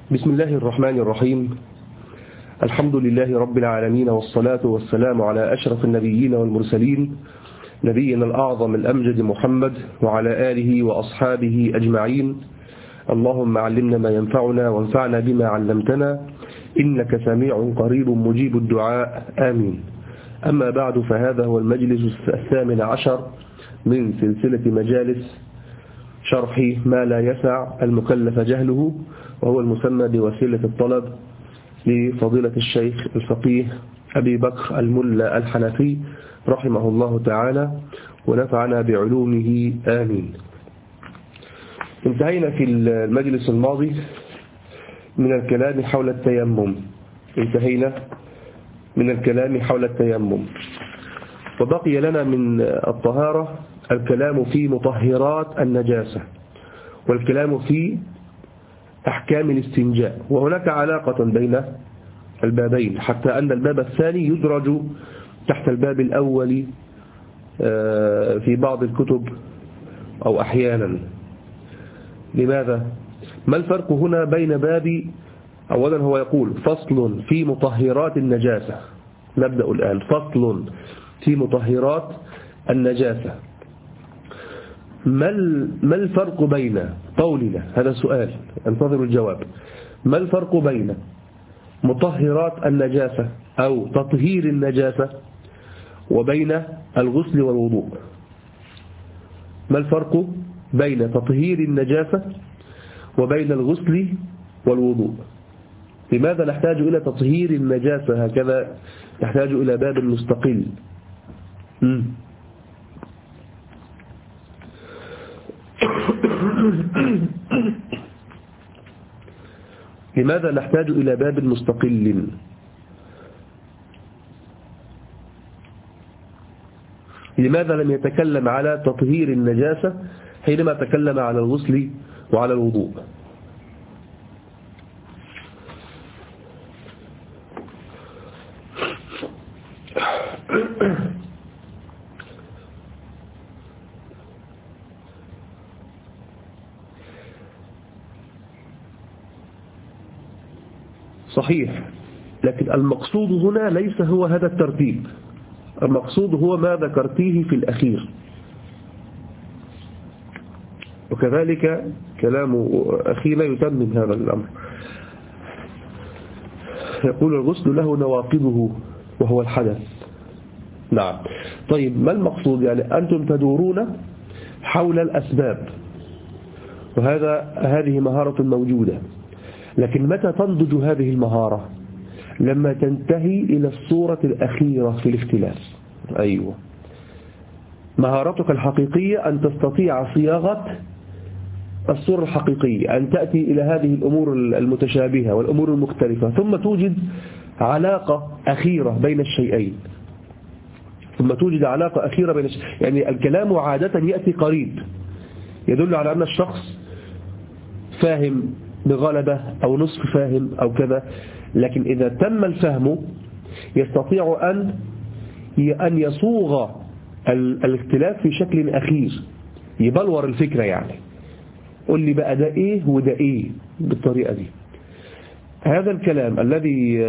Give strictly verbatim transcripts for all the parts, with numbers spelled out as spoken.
بسم الله الرحمن الرحيم. الحمد لله رب العالمين، والصلاة والسلام على أشرف النبيين والمرسلين، نبينا الأعظم الأمجد محمد وعلى آله وأصحابه أجمعين. اللهم علمنا ما ينفعنا وانفعنا بما علمتنا، إنك سميع قريب مجيب الدعاء، آمين. أما بعد، فهذا هو المجلس الثامن عشر من سلسلة مجالس شرح ما لا يسع المكلف جهله، وهو المسمى بوسيلة الطلب لفضيلة الشيخ الفقيه أبي بكر الملا الحنفي رحمه الله تعالى، ونفعنا بعلومه، آمين. انتهينا في المجلس الماضي من الكلام حول التيمم انتهينا من الكلام حول التيمم وبقي لنا من الطهارة الكلام في مطهرات النجاسة، والكلام في أحكام الاستنجاء. وهناك علاقة بين البابين، حتى أن الباب الثاني يدرج تحت الباب الأول في بعض الكتب أو أحيانا. لماذا؟ ما الفرق هنا بين باب؟ أولا هو يقول فصل في مطهرات النجاسة. نبدأ الآن. فصل في مطهرات النجاسة. ما الفرق بين قولنا، هذا سؤال انتظر الجواب، ما الفرق بين مطهرات النجاسة أو تطهير النجاسة وبين الغسل والوضوء؟ ما الفرق بين تطهير النجاسة وبين الغسل والوضوء؟ لماذا نحتاج إلى تطهير النجاسة هكذا؟ نحتاج إلى باب مستقل. م. لماذا نحتاج إلى باب مستقل؟ لماذا لم يتكلم على تطهير النجاسة حينما تكلم على الغسل وعلى الوضوء؟ صحيح، لكن المقصود هنا ليس هو هذا الترتيب، المقصود هو ما ذكرتيه في الأخير. وكذلك كلام أخينا يتمم هذا الأمر. يقول الغسل له نواقضه وهو الحدث. نعم. طيب، ما المقصود؟ يعني أنتم تدورون حول الأسباب، وهذا هذه مهارة موجودة، لكن متى تنضج هذه المهارة؟ لما تنتهي إلى الصورة الأخيرة في الاختلاف. أيوة، مهارتك الحقيقية أن تستطيع صياغة الصورة الحقيقية، أن تأتي إلى هذه الأمور المتشابهة والأمور المختلفة، ثم توجد علاقة أخيرة بين الشيئين ثم توجد علاقة أخيرة بين الشيئين. يعني الكلام عادة يأتي قريب، يدل على أن الشخص فاهم بغلبة أو نصف فاهم أو كذا، لكن إذا تم الفهم يستطيع أن أن يصوغ الاختلاف في شكل أخير، يبلور الفكرة. يعني قل لي بقى ده إيه وده إيه بالطريقة دي. هذا الكلام الذي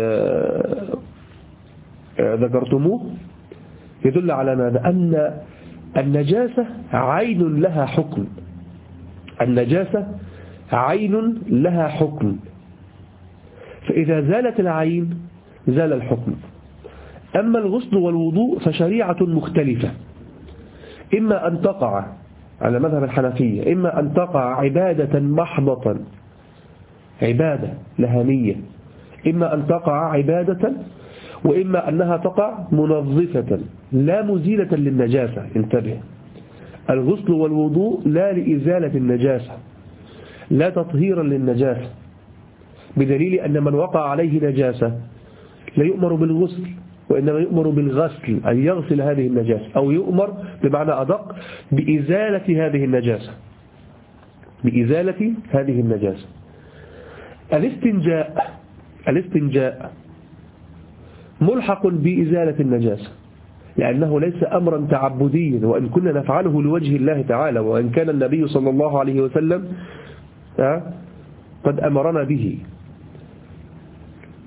ذكرتموه يدل على ماذا؟ أن النجاسة عين لها حكم. النجاسة عين لها حكم، فإذا زالت العين زال الحكم. أما الغسل والوضوء فشريعة مختلفة، إما أن تقع على مذهب الحنفية، إما أن تقع عبادة محضة، عبادة لها نية، إما أن تقع عبادة، وإما أنها تقع منظفة لا مزيلة للنجاسة. انتبه، الغسل والوضوء لا لإزالة النجاسة، لا تطهيرا للنجاسة، بدليل أن من وقع عليه نجاسة لا يؤمر بالغسل، وإنما يؤمر بالغسل، أن يغسل هذه النجاسة، أو يؤمر بمعنى أدق بإزالة هذه النجاسة، بإزالة هذه النجاسة. الاستنجاء الاستنجاء ملحق بإزالة النجاسة، لأنه ليس أمرا تعبديا، وإن كنا نفعله لوجه الله تعالى، وإن كان النبي صلى الله عليه وسلم قد أمرنا به.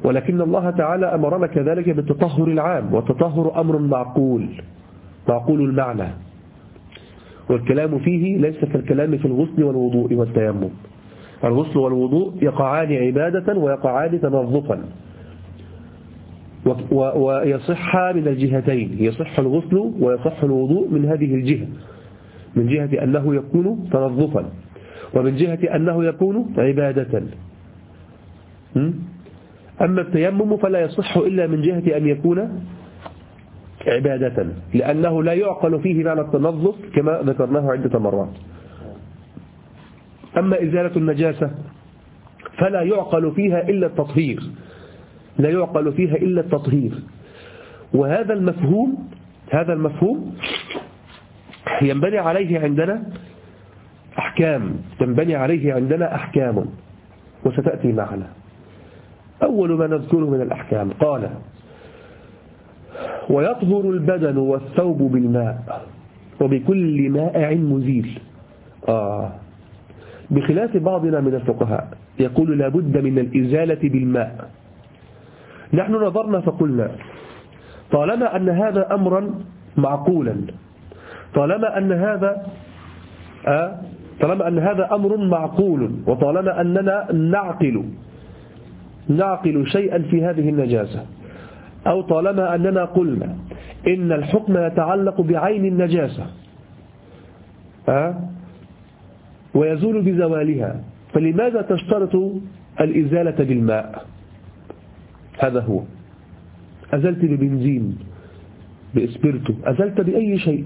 ولكن الله تعالى أمرنا كذلك بالتطهر العام، والتطهر أمر معقول معقول المعنى، والكلام فيه ليس كالكلام في الغسل والوضوء والتيمم. الغسل والوضوء يقعان عبادة ويقعان تنظفا، ويصح من الجهتين، يصح الغسل ويصح الوضوء من هذه الجهة، من جهة أنه يكون تنظفا، ومن جهة أنه يكون عبادة. أما التيمم فلا يصح إلا من جهة أن يكون عبادة، لأنه لا يعقل فيه معنى التنظف كما ذكرناه عدة مرات. أما إزالة النجاسة فلا يعقل فيها إلا التطهير، لا يعقل فيها إلا التطهير. وهذا المفهوم هذا المفهوم ينبني عليه عندنا أحكام ينبني عليه عندنا أحكام وستأتي معنا. أول ما نذكره من الأحكام قال: ويطهر البدن والثوب بالماء وبكل مائع مزيل. آه بخلاف بعضنا من الفقهاء يقول لا بد من الإزالة بالماء. نحن نظرنا فقلنا طالما أن هذا أمرا معقولا، طالما أن هذا آه طالما أن هذا أمر معقول، وطالما أننا نعقل نعقل شيئا في هذه النجاسة، أو طالما أننا قلنا إن الحكم يتعلق بعين النجاسة أه؟ ويزول بزوالها، فلماذا تشترط الإزالة بالماء؟ هذا هو. أزلت ببنزين، بإسبرتو، أزلت بأي شيء،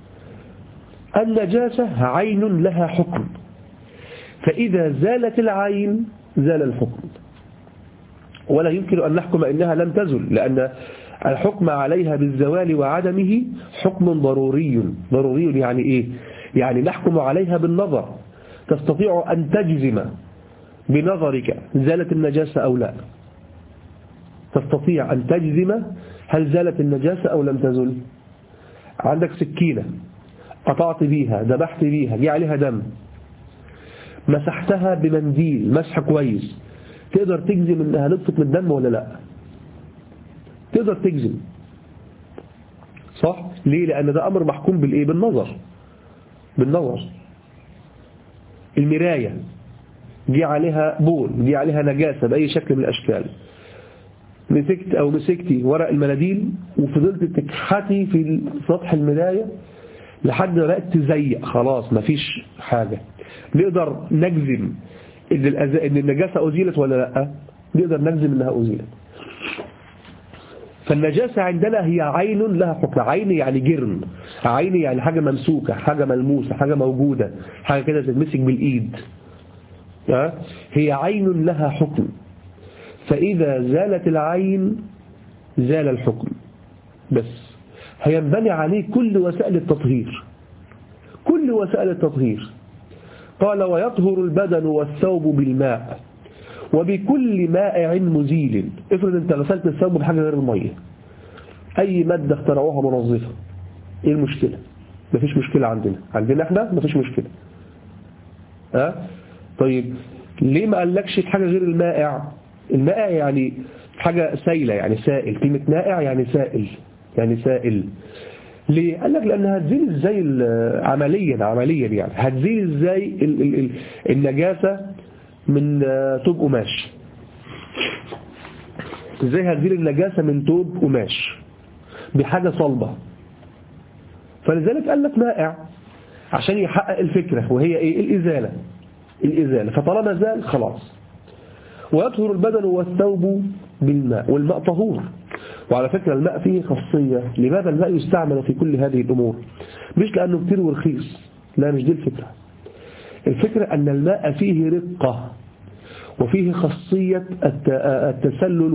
النجاسة عين لها حكم، فإذا زالت العين زال الحكم، ولا يمكن أن نحكم إنها لم تزل، لأن الحكم عليها بالزوال وعدمه حكم ضروري. ضروري يعني إيه؟ يعني نحكم عليها بالنظر، تستطيع أن تجزم بنظرك زالت النجاسة أو لا، تستطيع أن تجزم هل زالت النجاسة أو لم تزل. عندك سكينة قطعت بيها، ذبحت بيها، جاء عليها دم، مسحتها بمنديل مسح كويس، تقدر تجزم انها نطفت من الدم ولا لا؟ تقدر تجزم، صح؟ ليه؟ لأن ده أمر محكوم بالإيه؟ بالنظر بالنظر. المراية جي عليها بول، جي عليها نجاسة بأي شكل من الأشكال، مسكت أو مسكتي ورق المناديل وفضلت تكحتي في سطح المراية لحد ما بقت تزيق، خلاص مفيش حاجة، نقدر نجزم إن, إن النجاسة أزيلت ولا لا؟ نقدر نجزم إنها أزيلت. فالنجاسة عندنا هي عين لها حكم. عين يعني جرم، عين يعني حاجة ممسوكة، حاجة ملموسة، حاجة موجودة، حاجة كده تتمسك بالإيد، هي عين لها حكم، فإذا زالت العين زال الحكم. بس هينبني عليه كل وسائل التطهير، كل وسائل التطهير. قال: ويطهر البدن والثوب بالماء وبكل مائع مزيل. افرض انت غسلت الثوب بحاجة غير المية، اي مادة اخترعوها منظفة، ايه المشكلة؟ مفيش مشكلة عندنا عندنا احنا مفيش مشكلة. ها أه؟ طيب ليه ما قالكش حاجة غير المائع؟ المائع يعني حاجة سائلة، يعني سائل. كلمة مائع يعني سائل، يعني سائل. ليه؟ قال لك لأنها هتزيل ازاي عمليا عمليا يعني هتزيل ازاي ال ال ال النجاسة من توب قماش؟ ازاي هتزيل النجاسة من توب قماش بحاجة صلبة؟ فلذلك قال لك مائع عشان يحقق الفكرة، وهي ايه؟ الإزالة. الإزالة. فطالما زال خلاص. ويطهر البدن والثوب بالماء، والماء طهور. وعلى فكرة الماء فيه خاصية. لماذا الماء يستعمل في كل هذه الأمور؟ مش لأنه كتير ورخيص، لا، مش دي الفكرة. الفكرة أن الماء فيه رقة، وفيه خاصية التسلل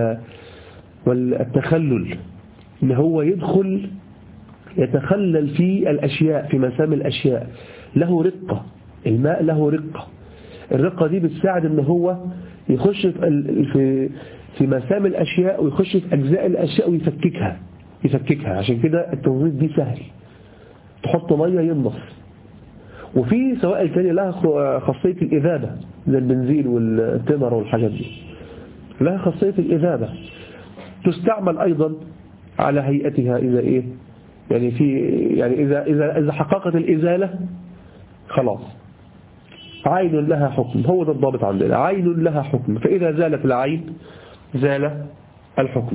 والتخلل، إن هو يدخل يتخلل في الأشياء، في مسام الأشياء. له رقة، الماء له رقة. الرقة دي بتساعد إن هو يخش في في مسام الأشياء، ويخش في أجزاء الأشياء ويفككها يفككها عشان كده التنظيف دي سهل، تحط مية ينظف. وفي سوائل تانية لها خاصية الإذابة زي البنزين والتمر والحاجات دي، لها خاصية الإذابة، تستعمل أيضا على هيئتها إذا إيه يعني في يعني إذا إذا إذا حققت الإزالة خلاص عين لها حكم، هو ده الضابط عندنا، عين لها حكم، فإذا زالت العين زال الحكم.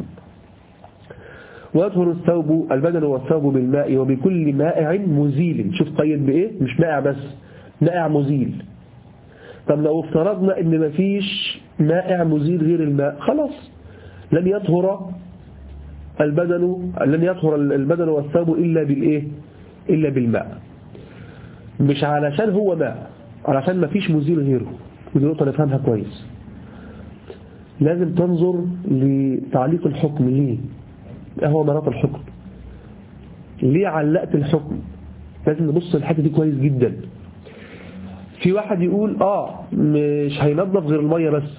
ويطهر الثوب البدن والثوب بالماء وبكل مائع مزيل. شوف قيد بإيه؟ مش مائع بس، مائع مزيل. طب لو افترضنا ان مفيش مائع مزيل غير الماء، خلاص لن يطهر البدن لن يطهر البدن والثوب إلا بالإيه؟ إلا بالماء. مش علشان هو ماء، علشان مفيش مزيل غيره. ودي نقطة نفهمها كويس. لازم تنظر لتعليق الحكم. ليه؟ اهو مناط الحكم، ليه علقت الحكم؟ لازم نبص الحته دي كويس جدا. في واحد يقول اه مش هينظف غير الميه بس،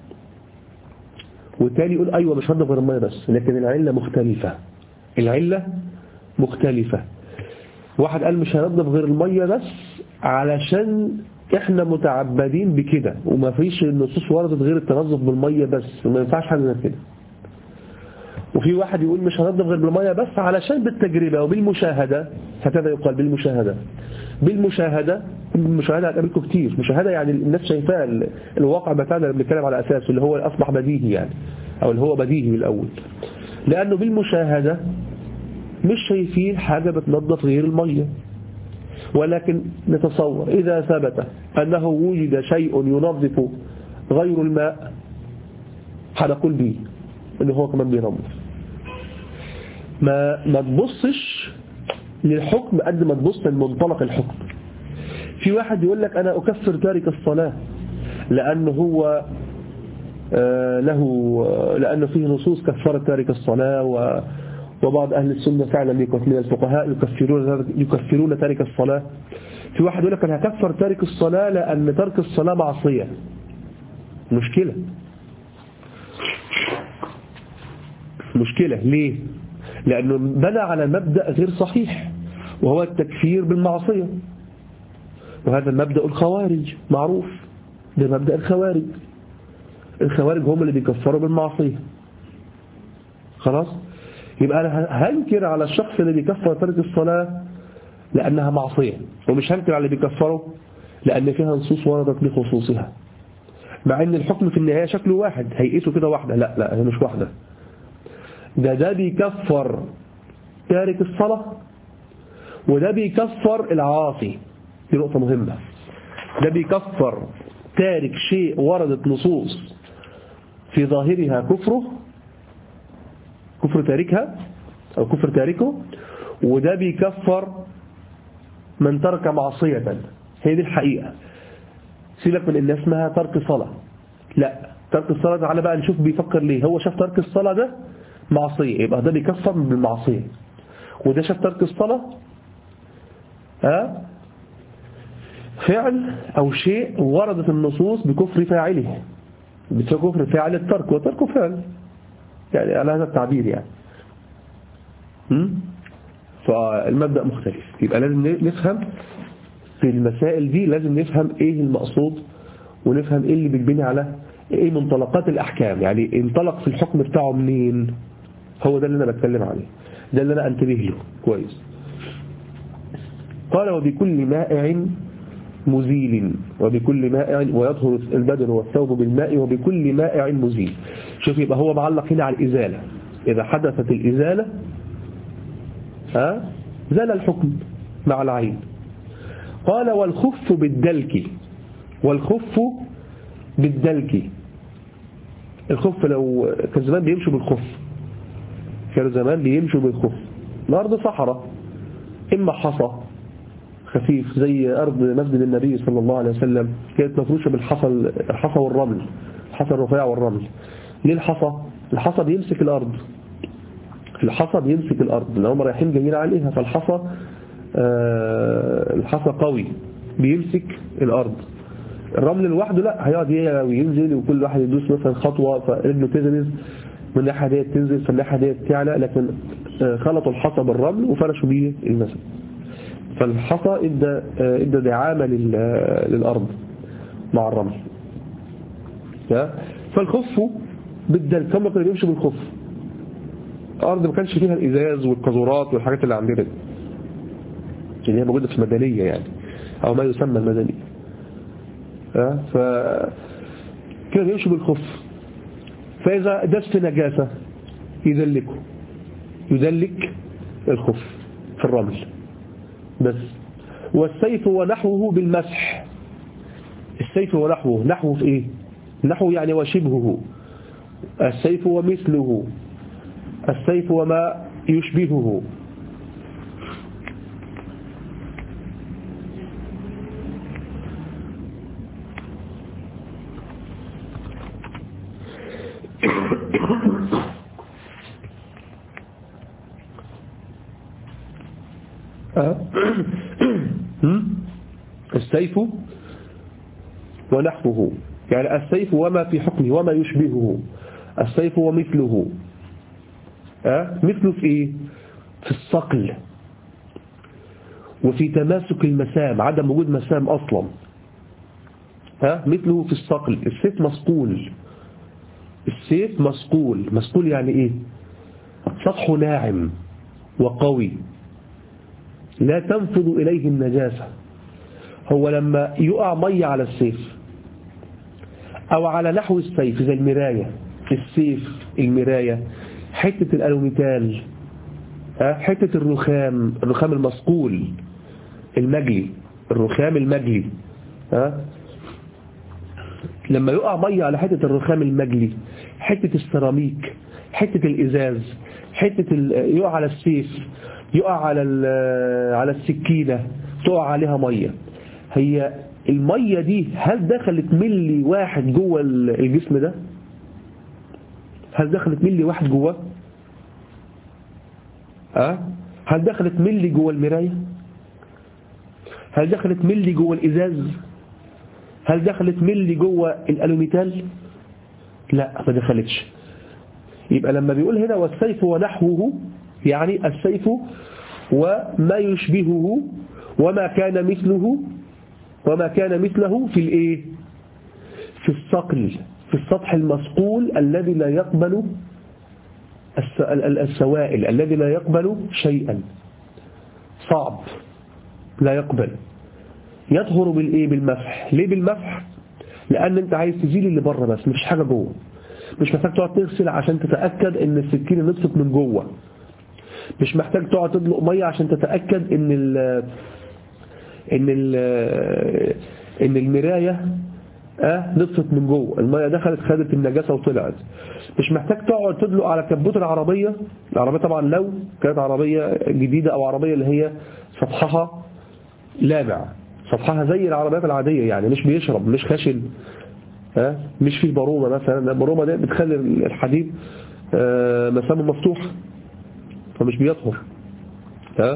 والتاني يقول ايوه مش هينظف غير الميه بس، لكن العله مختلفه. العله مختلفه. واحد قال مش هينظف غير الميه بس علشان احنا متعبدين بكده، وما فيش النصوص وردت غير التنظف بالميه بس، وما ينفعش حاجه غير كده. وفي واحد يقول مش هنضف غير بالميه بس علشان بالتجربة وبالمشاهدة، هكذا يقال بالمشاهدة. بالمشاهدة المشاهدة هتقابلكم كتير. مشاهدة يعني الناس شايفاه، الواقع بتاعنا اللي بنتكلم على أساسه اللي هو أصبح بديهي يعني، أو اللي هو بديهي من الأول. لأنه بالمشاهدة مش شايفين حاجة بتنظف غير الميه، ولكن نتصور إذا ثبت أنه وجد شيء ينظف غير الماء هنقول به إنه هو كمان بينظف. ما ما تبصش للحكم قد ما تبص لمنطلق الحكم. في واحد يقول لك أنا أكفر تارك الصلاة لأنه هو آه له آه لأنه فيه نصوص كفرت تارك الصلاة، و وبعض أهل السنة فعلا من الفقهاء يكفرون يكفرون تارك الصلاة. في واحد يقول لك أنا هكفر تارك الصلاة لأن ترك الصلاة معصية. مشكلة مشكلة ليه؟ لأنه بنى على مبدأ غير صحيح، وهو التكفير بالمعصية. وهذا المبدأ الخوارج معروف، ده مبدأ الخوارج. الخوارج هم اللي بيكفروا بالمعصية. خلاص؟ يبقى أنا هنكر على الشخص اللي بيكفر ترك الصلاة لأنها معصية، ومش هنكر على اللي بيكفره لأن فيها نصوص وردت بخصوصها، مع أن الحكم في النهاية شكله واحد، هيئته كده واحدة. لا لا هي مش واحدة. ده ده بيكفر تارك الصلاة، وده بيكفر العاصي. دي نقطة مهمة. ده بيكفر تارك شيء وردت نصوص في ظاهرها كفره، كفر تاركها أو كفر تاركه، وده بيكفر من ترك معصية. هي دي الحقيقة. سيبك من إن اسمها ترك صلاة، لا ترك الصلاة. تعالى بقى نشوف بيفكر ليه. هو شاف ترك الصلاة ده معصية، يبقى ده بيكفر بالمعصية. وده شاف ترك الصلاة ها فعل أو شيء وردت النصوص بكفر فاعله، بكفر فاعل الترك، وتركه فعل يعني على هذا التعبير يعني. فالمبدأ مختلف. يبقى لازم نفهم في المسائل دي، لازم نفهم ايه المقصود، ونفهم ايه اللي بيتبني على ايه منطلقات الأحكام. يعني انطلق في الحكم بتاعه منين، هو ده اللي أنا بتكلم عليه، ده اللي أنا أنتبه له كويس. قال وبكل مائع مزيل، وبكل مائع ويطهر البدن والثوب بالماء وبكل مائع مزيل. شوف يبقى هو معلق هنا على الإزالة. إذا حدثت الإزالة ها زال الحكم مع العين. قال والخف بالدلك، والخف بالدلك. الخف لو كان زمان بيمشوا بالخف، كانوا زمان بيمشوا بالخف. الأرض صحراء، إما حصى خفيف زي أرض مسجد النبي صلى الله عليه وسلم كانت مفروشة بالحصى، الحصى والرمل، الحصى الرفيع والرمل. ليه الحصى؟ الحصى بيمسك الأرض، الحصى بيمسك الأرض لو هم رايحين جايين عليها. فالحصى آه الحصى قوي بيمسك الأرض. الرمل لوحده لا، هيقعد ينزل وكل واحد يدوس مثلا خطوة فرجله تنزل من الناحية ديت تنزل في الناحية ديت تعلى. لكن آه خلطوا الحصى بالرمل وفرشوا بيه المسجد. فالحصى ادى ادى دعامة للأرض مع الرمل. فالخف بالدلك، هم كانوا بيمشوا بالخف. الأرض ما كانش فيها الإزاز والقاذورات والحاجات اللي عندنا دي اللي هي موجودة في المدنية يعني، أو ما يسمى المدنية. أه؟ ف كانوا بيمشوا بالخف، فإذا دست نجاسة يدلكه، يدلك الخف في الرمل بس. والسيف ونحوه بالمسح. السيف ونحوه، نحوه في إيه؟ نحوه يعني وشبهه. السيف ومثله، السيف وما يشبهه. السيف ونحوه يعني السيف وما في حكمه وما يشبهه. السيف ومثله. أه؟ مثله في إيه؟ في الصقل وفي تماسك المسام، عدم وجود مسام أصلا. أه؟ مثله في الصقل. السيف مسقول. السيف مسقول. مسقول يعني إيه؟ سطحه ناعم وقوي لا تنفذ إليه النجاسة. هو لما يقع مية على السيف أو على نحو السيف زي المراية، السيف، المراية، حتة الألوميتال، حتة الرخام، الرخام المصقول المجلي، الرخام المجلي، لما يقع مية على حتة الرخام المجلي، حتة السيراميك، حتة الإزاز، حتة يقع على السيف، يقع على على السكينة، تقع عليها مية. هي المية دي هل دخلت ملي واحد جوه الجسم ده؟ هل دخلت ملي واحد جوه؟ أه؟ هل دخلت ملي جوه المراية؟ هل دخلت ملي جوه الإزاز؟ هل دخلت ملي جوه الألوميتال؟ لا، ما دخلتش. يبقى لما بيقول هنا والسيف ونحوه يعني السيف وما يشبهه وما كان مثله وما كان مثله في الايه؟ في الصقل، في السطح المصقول الذي لا يقبل السوائل، الذي لا يقبل شيئا، صعب لا يقبل. يطهر بالايه؟ بالمسح. ليه بالمسح؟ لان انت عايز تزيل اللي بره بس، مفيش حاجه جوه. مش محتاج تقعد تغسل عشان تتاكد ان السكينه نطفت من جوه. مش محتاج تقعد تدلق ميه عشان تتاكد ان ال ان ال ان المرايه اه نطفت من جوه، الميه دخلت خدت النجاسه وطلعت. مش محتاج تقعد تدلق على كبوت العربيه. العربيه طبعا لو كانت عربيه جديده او عربيه اللي هي سطحها لامع، سطحها زي العربيات العاديه يعني مش بيشرب، مش خشن، ها مش فيه برومه مثلا. البرومه دي بتخلي الحديد آه مسامه مفتوحه فمش بيطهر. ها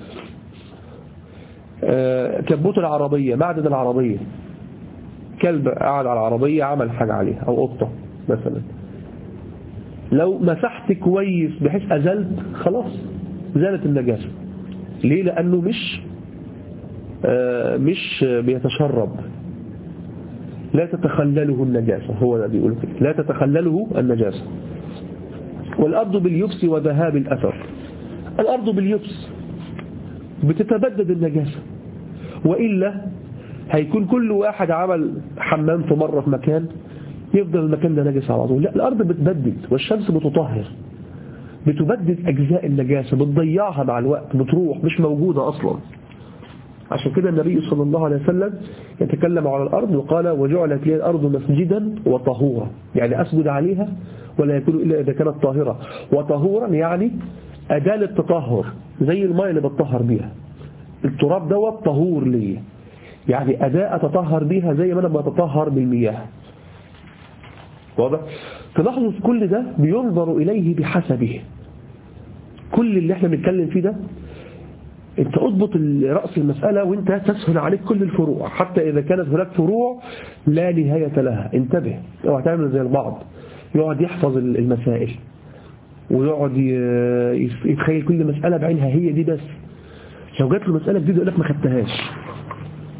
آه كبوت العربيه، معدن العربيه، كلب قاعد على العربيه عمل حاجه عليها او قطه مثلا، لو مسحت كويس بحيث ازلت خلاص زالت النجاسه. ليه؟ لانه مش آه مش بيتشرب، لا تتخلله النجاسة. هو ده بيقول كده، لا تتخلله النجاسة. والأرض باليبس وذهاب الأثر. الأرض باليبس بتتبدد النجاسة، وإلا هيكون كل واحد عمل حمام في مرة في مكان يفضل المكان ده نجس على طول. لا، الأرض بتبدد والشمس بتطهر، بتبدد أجزاء النجاسة، بتضيعها مع الوقت، بتروح مش موجودة أصلا. عشان كده النبي صلى الله عليه وسلم يتكلم على الأرض وقال وجعلت لي الأرض مسجدا وطهورا، يعني أسجد عليها ولا يكون إلا إذا كانت طاهرة. وطهورا يعني أداة للتطهر، زي الماء اللي بتطهر بيها. التراب دوت طهور لي، يعني أداة أتطهر بيها زي ما أنا بتطهر بالمياه. واضح؟ تلاحظوا في كل ده بينظر إليه بحسبه. كل اللي احنا بنتكلم فيه ده انت اضبط رأس المسألة وانت تسهل عليك كل الفروع، حتى إذا كانت هناك فروع لا نهاية لها. انتبه، اوعى تعمل زي البعض يقعد يحفظ المسائل ويقعد يتخيل كل مسألة بعينها هي دي بس. لو جات له مسألة جديدة يقول لك ما خدتهاش.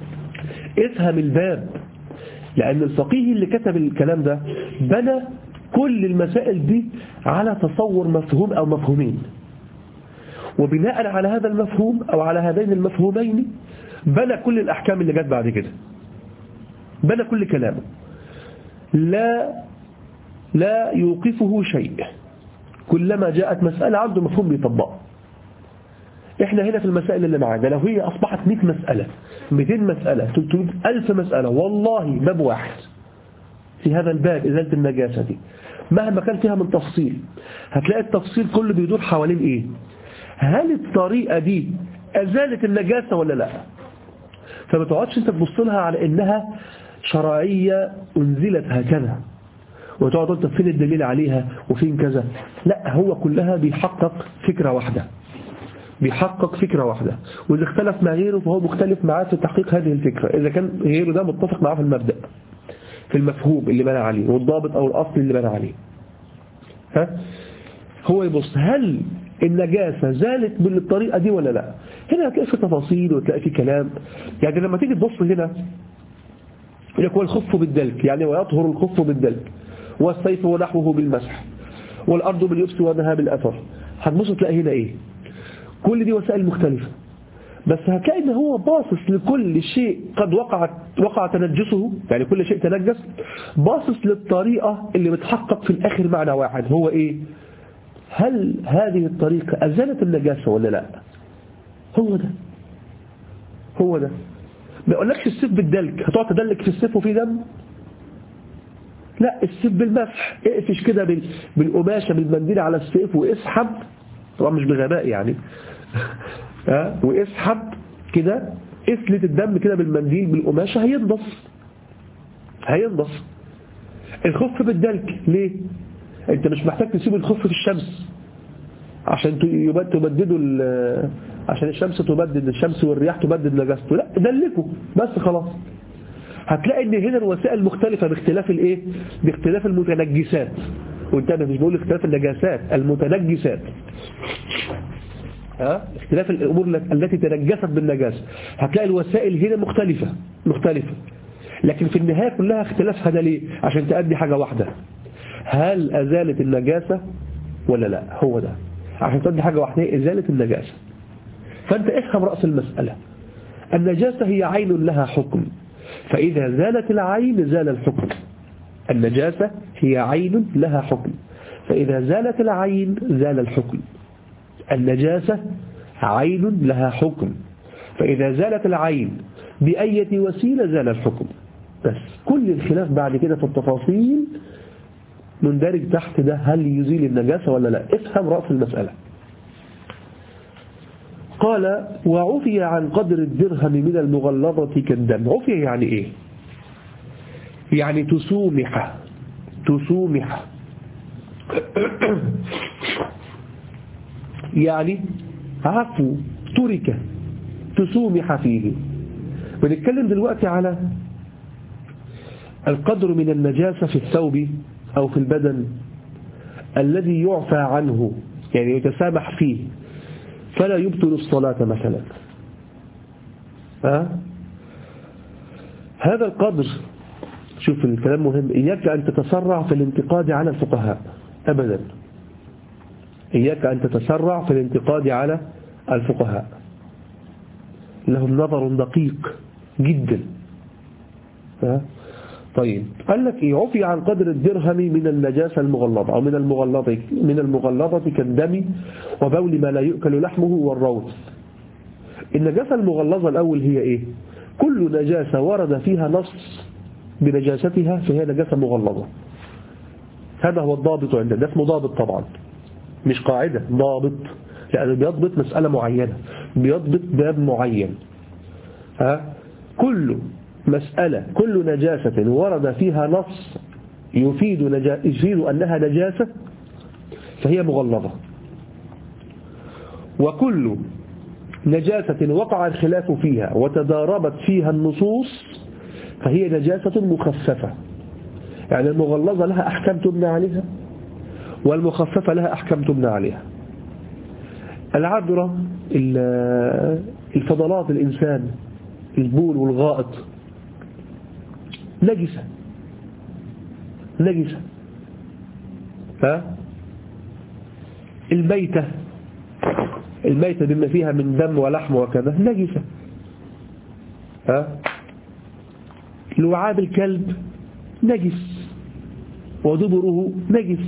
افهم الباب، لأن الفقيه اللي كتب الكلام ده بنى كل المسائل دي على تصور مفهوم أو مفهومين، وبناء على هذا المفهوم أو على هذين المفهومين بنى كل الأحكام اللي جت بعد كده، بنى كل كلامه، لا لا يوقفه شيء، كلما جاءت مسألة عنده مفهوم بيطبقه. احنا هنا في المسائل اللي معانا لو هي أصبحت مئة مسألة مئتين مسألة ثلاثمئة ألف مسألة، والله باب واحد في هذا الباب إزالة النجاسة دي مهما كان فيها من تفصيل، هتلاقي التفصيل كله بيدور حوالين إيه؟ هل الطريقة دي أزالت النجاسة ولا لا؟ فما تقعدش انت تبص لها على إنها شرعية أنزلت هكذا وتقعد انت فين الدليل عليها وفين كذا، لا، هو كلها بيحقق فكرة واحدة، بيحقق فكرة واحدة، وإذا اختلف مع غيره فهو مختلف معاه في تحقيق هذه الفكرة، إذا كان غيره ده متفق معاه في المبدأ في المفهوم اللي بنى عليه والضابط أو الأصل اللي بنى عليه. ها؟ هو يبص هل النجاسة زالت بالطريقة دي ولا لا؟ هنا هتلاقي في تفاصيل وتلاقي في كلام. يعني لما تيجي تبص هنا يقول الخف بالدلك، يعني ويطهر الخف بالدلك، والسيف ونحوه بالمسح، والأرض باليبس ونها بالأثر، هتبص تلاقي هنا إيه؟ كل دي وسائل مختلفة، بس هتلاقي ان هو باصص لكل شيء قد وقع وقع تنجسه، يعني كل شيء تنجس، باصص للطريقة اللي بتحقق في الآخر معنى واحد، هو ايه؟ هل هذه الطريقة أزالت النجاسة ولا لا؟ هو ده هو ده ما يقولكش السيف بالدلك هتقعد تدلك في السيف وفي دم، لا، السيف بالمسح، اقفش كده بالقماشة بالمنديل على السيف واسحب، طبعا مش بغباء يعني ها، واسحب كده، اسلت الدم كده بالمنديل بالقماشة، هينضف هينضف. الخف بالدلك ليه؟ انت مش محتاج تسيب الخف في الشمس عشان تبدده، عشان الشمس تبدد الشمس والرياح تبدد نجاسته، لا، دلكه بس خلاص. هتلاقي ان هنا الوسائل مختلفة باختلاف الايه؟ باختلاف المتنجسات، وانتبه مش بقول اختلاف النجاسات، المتنجسات، ها، اختلاف الامور التي تنجست بالنجاسة، هتلاقي الوسائل هنا مختلفة مختلفة لكن في النهاية كلها اختلافها ده ليه؟ عشان تأدي حاجة واحدة، هل أزالت النجاسة ولا لا؟ هو ده، عشان تأدي حاجة واحدة، إزالة النجاسة. فأنت افهم رأس المسألة، النجاسة هي عين لها حكم، فإذا زالت العين زال الحكم. النجاسة هي عين لها حكم، فإذا زالت العين زال الحكم. النجاسة عين لها حكم، فإذا زالت العين بأية وسيلة زال الحكم. بس كل الخلاف بعد كده في التفاصيل مندرج تحت ده، هل يزيل النجاسة ولا لا؟ افهم رأس المسألة. قال وعفي عن قدر الدرهم من المغلظة كالدم. عفي يعني ايه؟ يعني تسومح تسومح يعني عفو، ترك، تسومح فيه. بنتكلم دلوقتي على القدر من النجاسة في الثوب أو في البدن الذي يعفى عنه، يعني يتسامح فيه فلا يبطل الصلاة مثلا. أه؟ هذا القدر، شوف الكلام مهم، إياك أن تتسرع في الانتقاد على الفقهاء أبدا، إياك أن تتسرع في الانتقاد على الفقهاء، لهم نظر دقيق جدا. أه؟ طيب قال لك يعفي عن قدر الدرهم من النجاسة المغلظة أو من المغلظة من المغلظة كالدم وبول ما لا يؤكل لحمه والروث. النجاسة المغلظة الأول هي إيه؟ كل نجاسة ورد فيها نص بنجاستها فهي نجاسة مغلظة. هذا هو الضابط عندنا، ده اسمه ضابط طبعا، مش قاعدة، ضابط، لأنه بيضبط مسألة معينة، بيضبط باب معين. ها؟ كل مسألة، كل نجاسة ورد فيها نص يفيد, نجا... يفيد أنها نجاسة فهي مغلظة، وكل نجاسة وقع الخلاف فيها وتضاربت فيها النصوص فهي نجاسة مخففة. يعني المغلظة لها أحكام تبنى عليها والمخففة لها أحكام تبنى عليها. العذرة، الفضلات الإنسان، البول والغائط، نجسة نجسة ها الميتة الميتة بما فيها من دم ولحم وكذا نجسة. ها لعاب الكلب نجس ودبره نجس.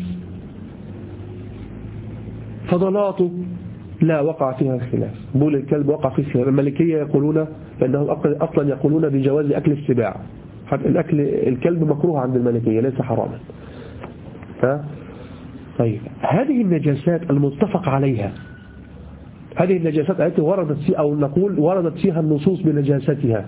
فضلاته لا وقع فيها خلاف. بول الكلب وقع فيه خلاف. المالكية يقولون فإنهم أصلا يقولون بجواز أكل السباع. الأكل الكلب مكروه عند المالكية ليس حراما. ها طيب هذه النجاسات المتفق عليها، هذه النجاسات التي وردت فيها أو نقول وردت فيها النصوص بنجاستها،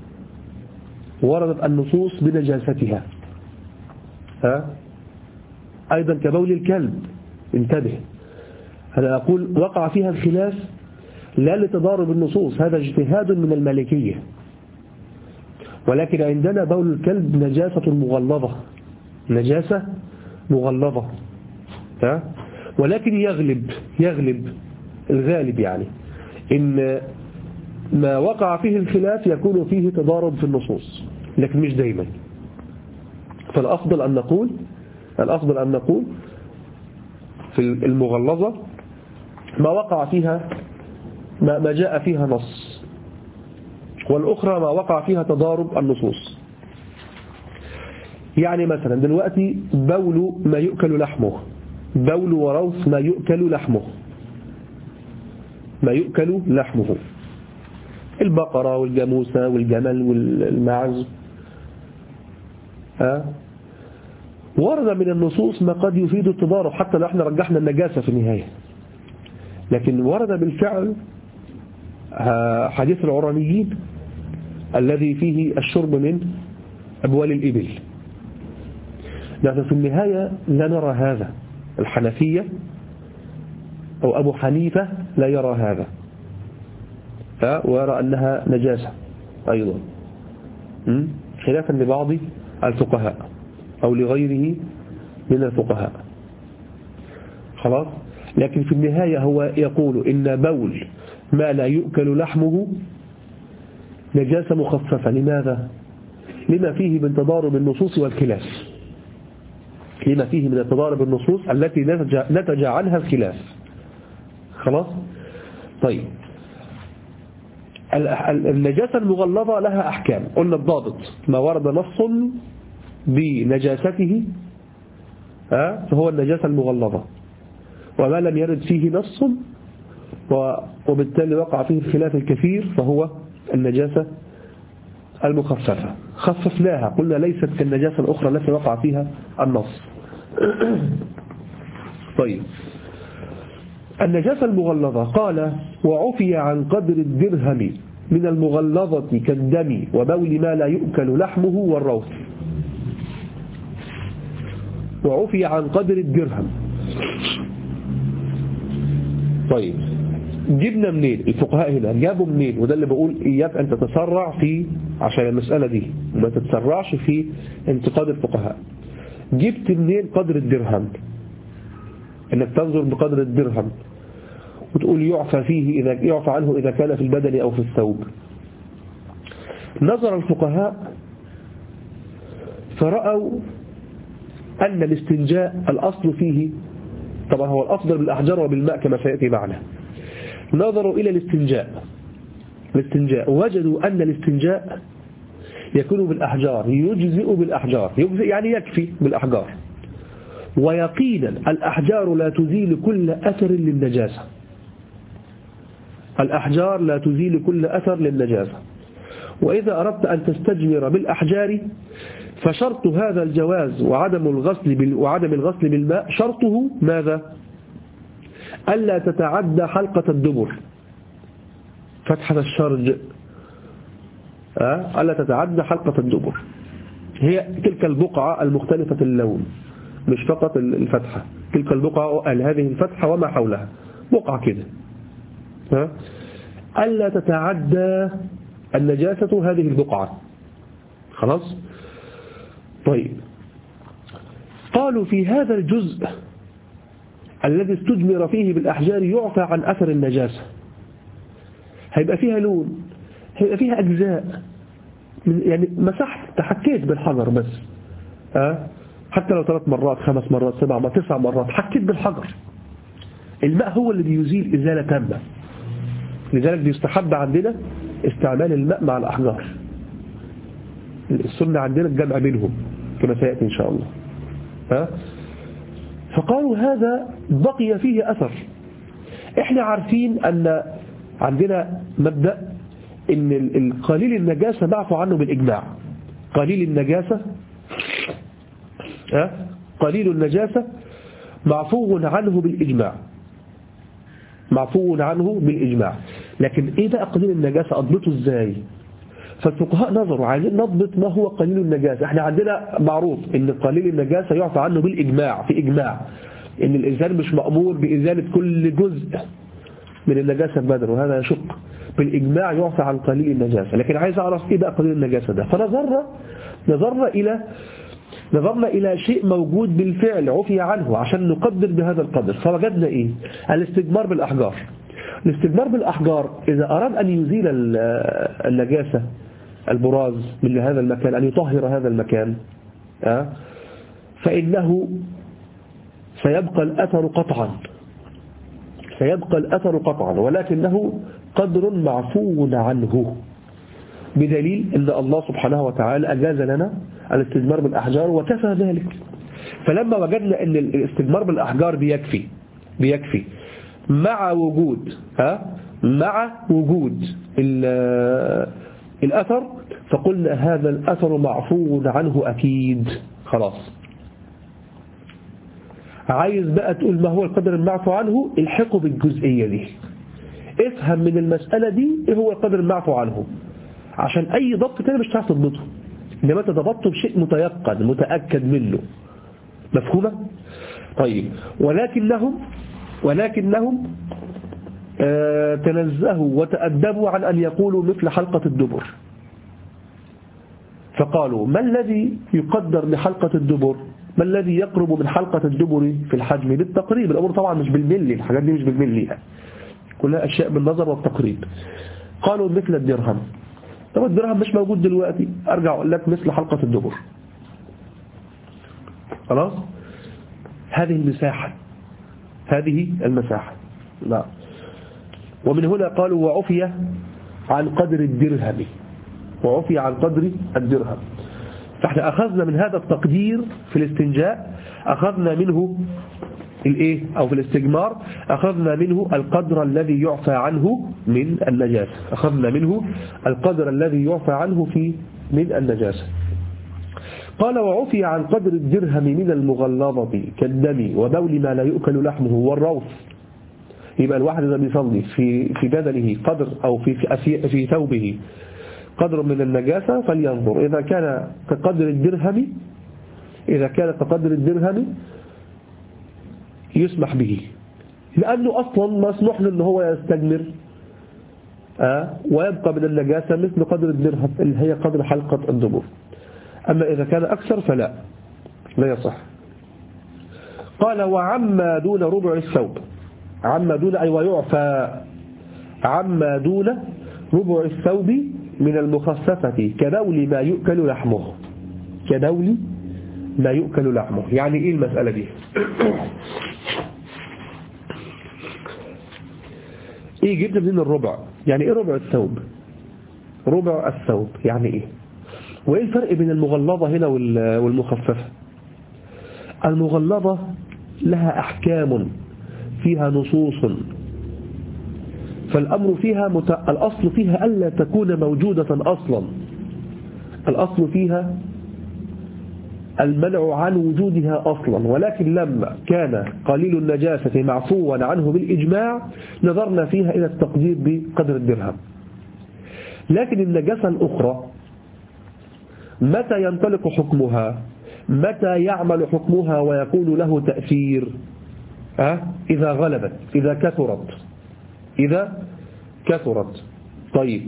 وردت النصوص بنجاستها. ها أيضا كبول الكلب انتبه، أنا أقول وقع فيها الخلاف لا لتضارب النصوص، هذا اجتهاد من المالكية، ولكن عندنا بول الكلب نجاسة مغلظة، نجاسة مغلظة. ها ولكن يغلب يغلب الغالب يعني إن ما وقع فيه الخلاف يكون فيه تضارب في النصوص، لكن مش دايما. فالأفضل أن نقول الأفضل أن نقول في المغلظة ما وقع فيها ما, ما جاء فيها نص، والأخرى ما وقع فيها تضارب النصوص. يعني مثلا دلوقتي بول ما يؤكل لحمه، بول وروث ما يؤكل لحمه، ما يؤكل لحمه، البقرة والجاموسة والجمل والماعز. ها ورد من النصوص ما قد يفيد التضارب حتى لو احنا رجحنا النجاسة في النهاية، لكن ورد بالفعل حديث العرانيين الذي فيه الشرب من أبوال الإبل. لكن في النهاية لا نرى هذا، الحنفية أو أبو حنيفة لا يرى هذا، ويرى أنها نجاسة أيضا، خلافا لبعض الفقهاء أو لغيره من الفقهاء. خلاص. لكن في النهاية هو يقول إن بول ما لا يؤكل لحمه نجاسة مخففة. لماذا؟ لما فيه من تضارب النصوص والخلاف، لما فيه من تضارب النصوص التي نتج عنها الخلاف. خلاص. طيب النجاسة المغلظة لها أحكام، قلنا الضابط ما ورد نص بنجاسته فهو النجاسة المغلظة، وما لم يرد فيه نص وبالتالي وقع فيه الخلاف الكثير فهو النجاسة المخففة. خففناها قلنا ليست كالنجاسة الأخرى التي وقع فيها النص. طيب النجاسة المغلظة قال وعفي عن قدر الدرهم من المغلظة كالدم وبول ما لا يؤكل لحمه والروث. وعفي عن قدر الدرهم. طيب جبنا منين الفقهاء هنا؟ جابوا منين؟ وده اللي بقول إياك أن تتسرع في عشان المسألة دي وما تتسرعش في انتقاد الفقهاء. جبت منين قدر الدرهم؟ انك تنظر بقدر الدرهم وتقول يعفى فيه إذا يعفى عنه إذا كان في البدن أو في الثوب. نظر الفقهاء فرأوا أن الاستنجاء الأصل فيه، طبعا هو الأفضل بالأحجار وبالماء كما سيأتي معنا. نظروا إلى الاستنجاء الاستنجاء وجدوا أن الاستنجاء يكون بالأحجار، يجزئ بالأحجار، يجزئ يعني يكفي بالأحجار. ويقينا الأحجار لا تزيل كل أثر للنجاسة، الأحجار لا تزيل كل أثر للنجاسة. وإذا أردت أن تستجمر بالأحجار فشرط هذا الجواز وعدم الغسل بال... وعدم الغسل بالماء شرطه ماذا؟ ألا تتعدى حلقة الدبر، فتحة الشرج، أه؟ ألا تتعدى حلقة الدبر، هي تلك البقعة المختلفة اللون، مش فقط الفتحة، تلك البقعة هذه الفتحة وما حولها بقعة كده، أه؟ ألا تتعدى النجاسة هذه البقعة. خلاص. طيب قالوا في هذا الجزء الذي استجمر فيه بالأحجار يعفى عن أثر النجاسة، هيبقى فيها لون، هيبقى فيها أجزاء، يعني مسحت تحكيت بالحجر بس، أه؟ حتى لو ثلاث مرات خمس مرات سبع مرات تسع مرات حكيت بالحجر، الماء هو اللي بيزيل إزالة تامة. لذلك بيستحب عندنا استعمال الماء مع الأحجار، السنة عندنا الجمع بينهم كما سيأتي إن شاء الله. ها؟ فقالوا هذا بقي فيه أثر. احنا عارفين أن عندنا مبدأ ان القليل النجاسة معفو عنه بالإجماع. قليل النجاسة ها؟ قليل النجاسة معفو عنه بالإجماع، معفو عنه بالإجماع. لكن ايه بقى قليل النجاسة اضبطه ازاي؟ فالفقهاء نظروا عايزين نضبط ما هو قليل النجاسة. احنا عندنا معروف ان قليل النجاسة يعفى عنه بالإجماع، في إجماع ان الإنسان مش مأمور بإزالة كل جزء من النجاسة بدل، وهذا يشق. بالإجماع يعفى عن قليل النجاسة. لكن عايز أعرف إيه بقى قليل النجاسة ده؟ فنظرنا نظرنا إلى نظرنا إلى شيء موجود بالفعل عفي عنه عشان نقدر بهذا القدر. فوجدنا إيه؟ الاستجمار بالأحجار. الاستجمار بالأحجار إذا أراد أن يزيل النجاسة البراز من هذا المكان، أن يطهر هذا المكان، فإنه سيبقى الأثر قطعا، سيبقى الأثر قطعا، ولكنه قدر معفو عنه، بدليل أن الله سبحانه وتعالى أجاز لنا الاستجمار بالأحجار وكفى ذلك. فلما وجدنا أن الاستجمار بالأحجار بيكفي بيكفي مع وجود ها مع وجود الأثر، فقلنا هذا الأثر معفو عنه أكيد. خلاص، عايز بقى تقول ما هو القدر المعفو عنه، الحقه بالجزئية دي، افهم من المسألة دي ايه هو القدر المعفو عنه، عشان اي ضبط تاني مش هتعرف تضبطه، انما تضبطه بشيء متيقن متأكد منه. مفهومة؟ طيب، ولكنهم ولكنهم آه تنزهوا وتأدبوا عن أن يقولوا مثل حلقة الدبر. فقالوا ما الذي يقدر لحلقة الدبر؟ ما الذي يقرب من حلقة الدبر في الحجم؟ بالتقريب. الأمر طبعا مش بالملي، الحاجات دي مش بالملي، كلها أشياء بالنظر والتقريب. قالوا مثل الدرهم. طب الدرهم مش موجود دلوقتي، أرجع أقول لك مثل حلقة الدبر. خلاص، هذه المساحة، هذه المساحة. لا. ومن هنا قالوا وعفي عن قدر الدرهم، وعفي عن قدر الدرهم. فاحنا أخذنا من هذا التقدير في الاستنجاء، أخذنا منه الايه او في الاستجمار، أخذنا منه القدر الذي يعفى عنه من النجاسة، أخذنا منه القدر الذي يعفى عنه في من النجاسة. قال وعفي عن قدر الدرهم من المغلظة كالدم وبول ما لا يؤكل لحمه والروث. يبقى الواحد إذا بيصلي في في بدنه قدر أو في في, في ثوبه قدر من النجاسة فلينظر، إذا كان كقدر الدرهم إذا كان كقدر الدرهم يسمح به، لأنه أصلا مسموح له أنه هو يستجمر آه ويبقى من النجاسة مثل قدر الدرهم اللي هي قدر حلقة الدبر. أما إذا كان أكثر فلا لا يصح. قال وعما دون ربع الثوب، عما دون أي ويعفى عما دون ربع الثوب من المخففة كدول ما يؤكل لحمه، كدول ما يؤكل لحمه. يعني إيه المسألة دي؟ إيه جبت من الربع؟ يعني إيه ربع الثوب؟ ربع الثوب يعني إيه؟ وإيه الفرق بين المغلظة هنا والمخففة؟ المغلظة لها أحكام فيها نصوص، فالأمر فيها مت... الأصل فيها ألا تكون موجودة أصلا، الأصل فيها المنع عن وجودها أصلا، ولكن لما كان قليل النجاسة معفوا عنه بالإجماع نظرنا فيها إلى التقدير بقدر الدرهم. لكن النجاسة الأخرى متى ينطلق حكمها؟ متى يعمل حكمها ويكون له تأثير؟ أه؟ إذا غلبت، إذا كثرت، إذا كثرت. طيب،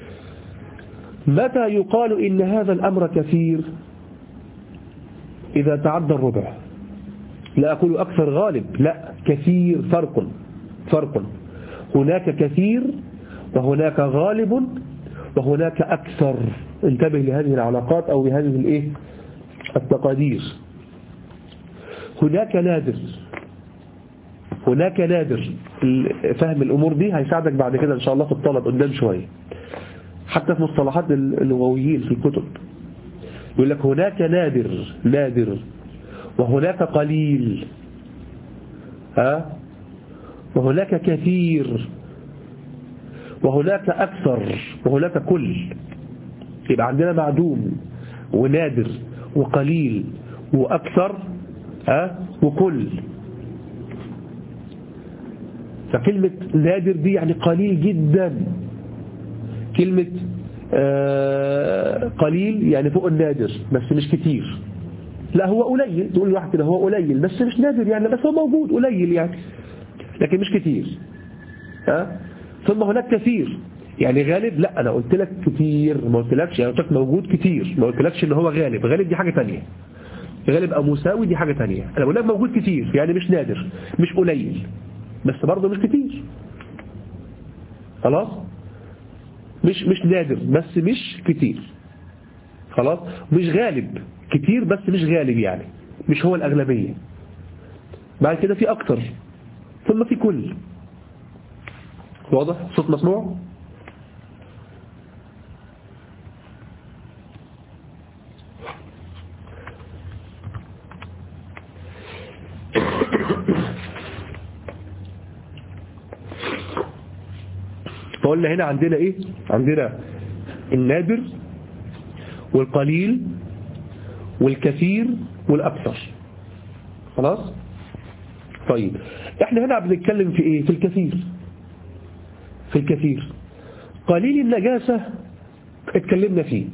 متى يقال إن هذا الأمر كثير؟ إذا تعدى الربع. لا أقول أكثر غالب، لا، كثير. فرق فرق هناك كثير وهناك غالب وهناك أكثر. انتبه لهذه العلاقات أو لهذه الإيه التقادير. هناك نادر، هناك نادر. فهم الأمور دي هيساعدك بعد كده إن شاء الله في الطلب قدام شوية، حتى في مصطلحات اللغويين في الكتب يقول لك هناك نادر نادر وهناك قليل، ها، وهناك كثير وهناك أكثر وهناك كل. يبقى عندنا معدوم ونادر وقليل وأكثر، ها، وكل. فكلمة نادر دي يعني قليل جدا، كلمة آه قليل يعني فوق النادر بس مش كتير. لا هو قليل، تقول لواحد كده هو قليل بس مش نادر يعني، بس هو موجود قليل يعني لكن مش كتير. ها؟ ثم هناك كثير يعني غالب. لا أنا قلت لك كتير، ما قلتلكش يعني، قلت لك موجود كتير، ما قلتلكش إن هو غالب. غالب دي حاجة تانية، غالب أو مساوي دي حاجة تانية. أنا بقول لك موجود كتير يعني مش نادر مش قليل بس برضه مش كتير. خلاص، مش مش نادر بس مش كتير. خلاص، مش غالب، كتير بس مش غالب يعني مش هو الأغلبية. بعد كده في أكتر ثم في كل. واضح؟ صوت مسموع؟ فقلنا هنا عندنا ايه؟ عندنا النادر والقليل والكثير والأكثر. خلاص؟ طيب احنا هنا بنتكلم في ايه؟ في الكثير. في الكثير قليل النجاسة اتكلمنا فيه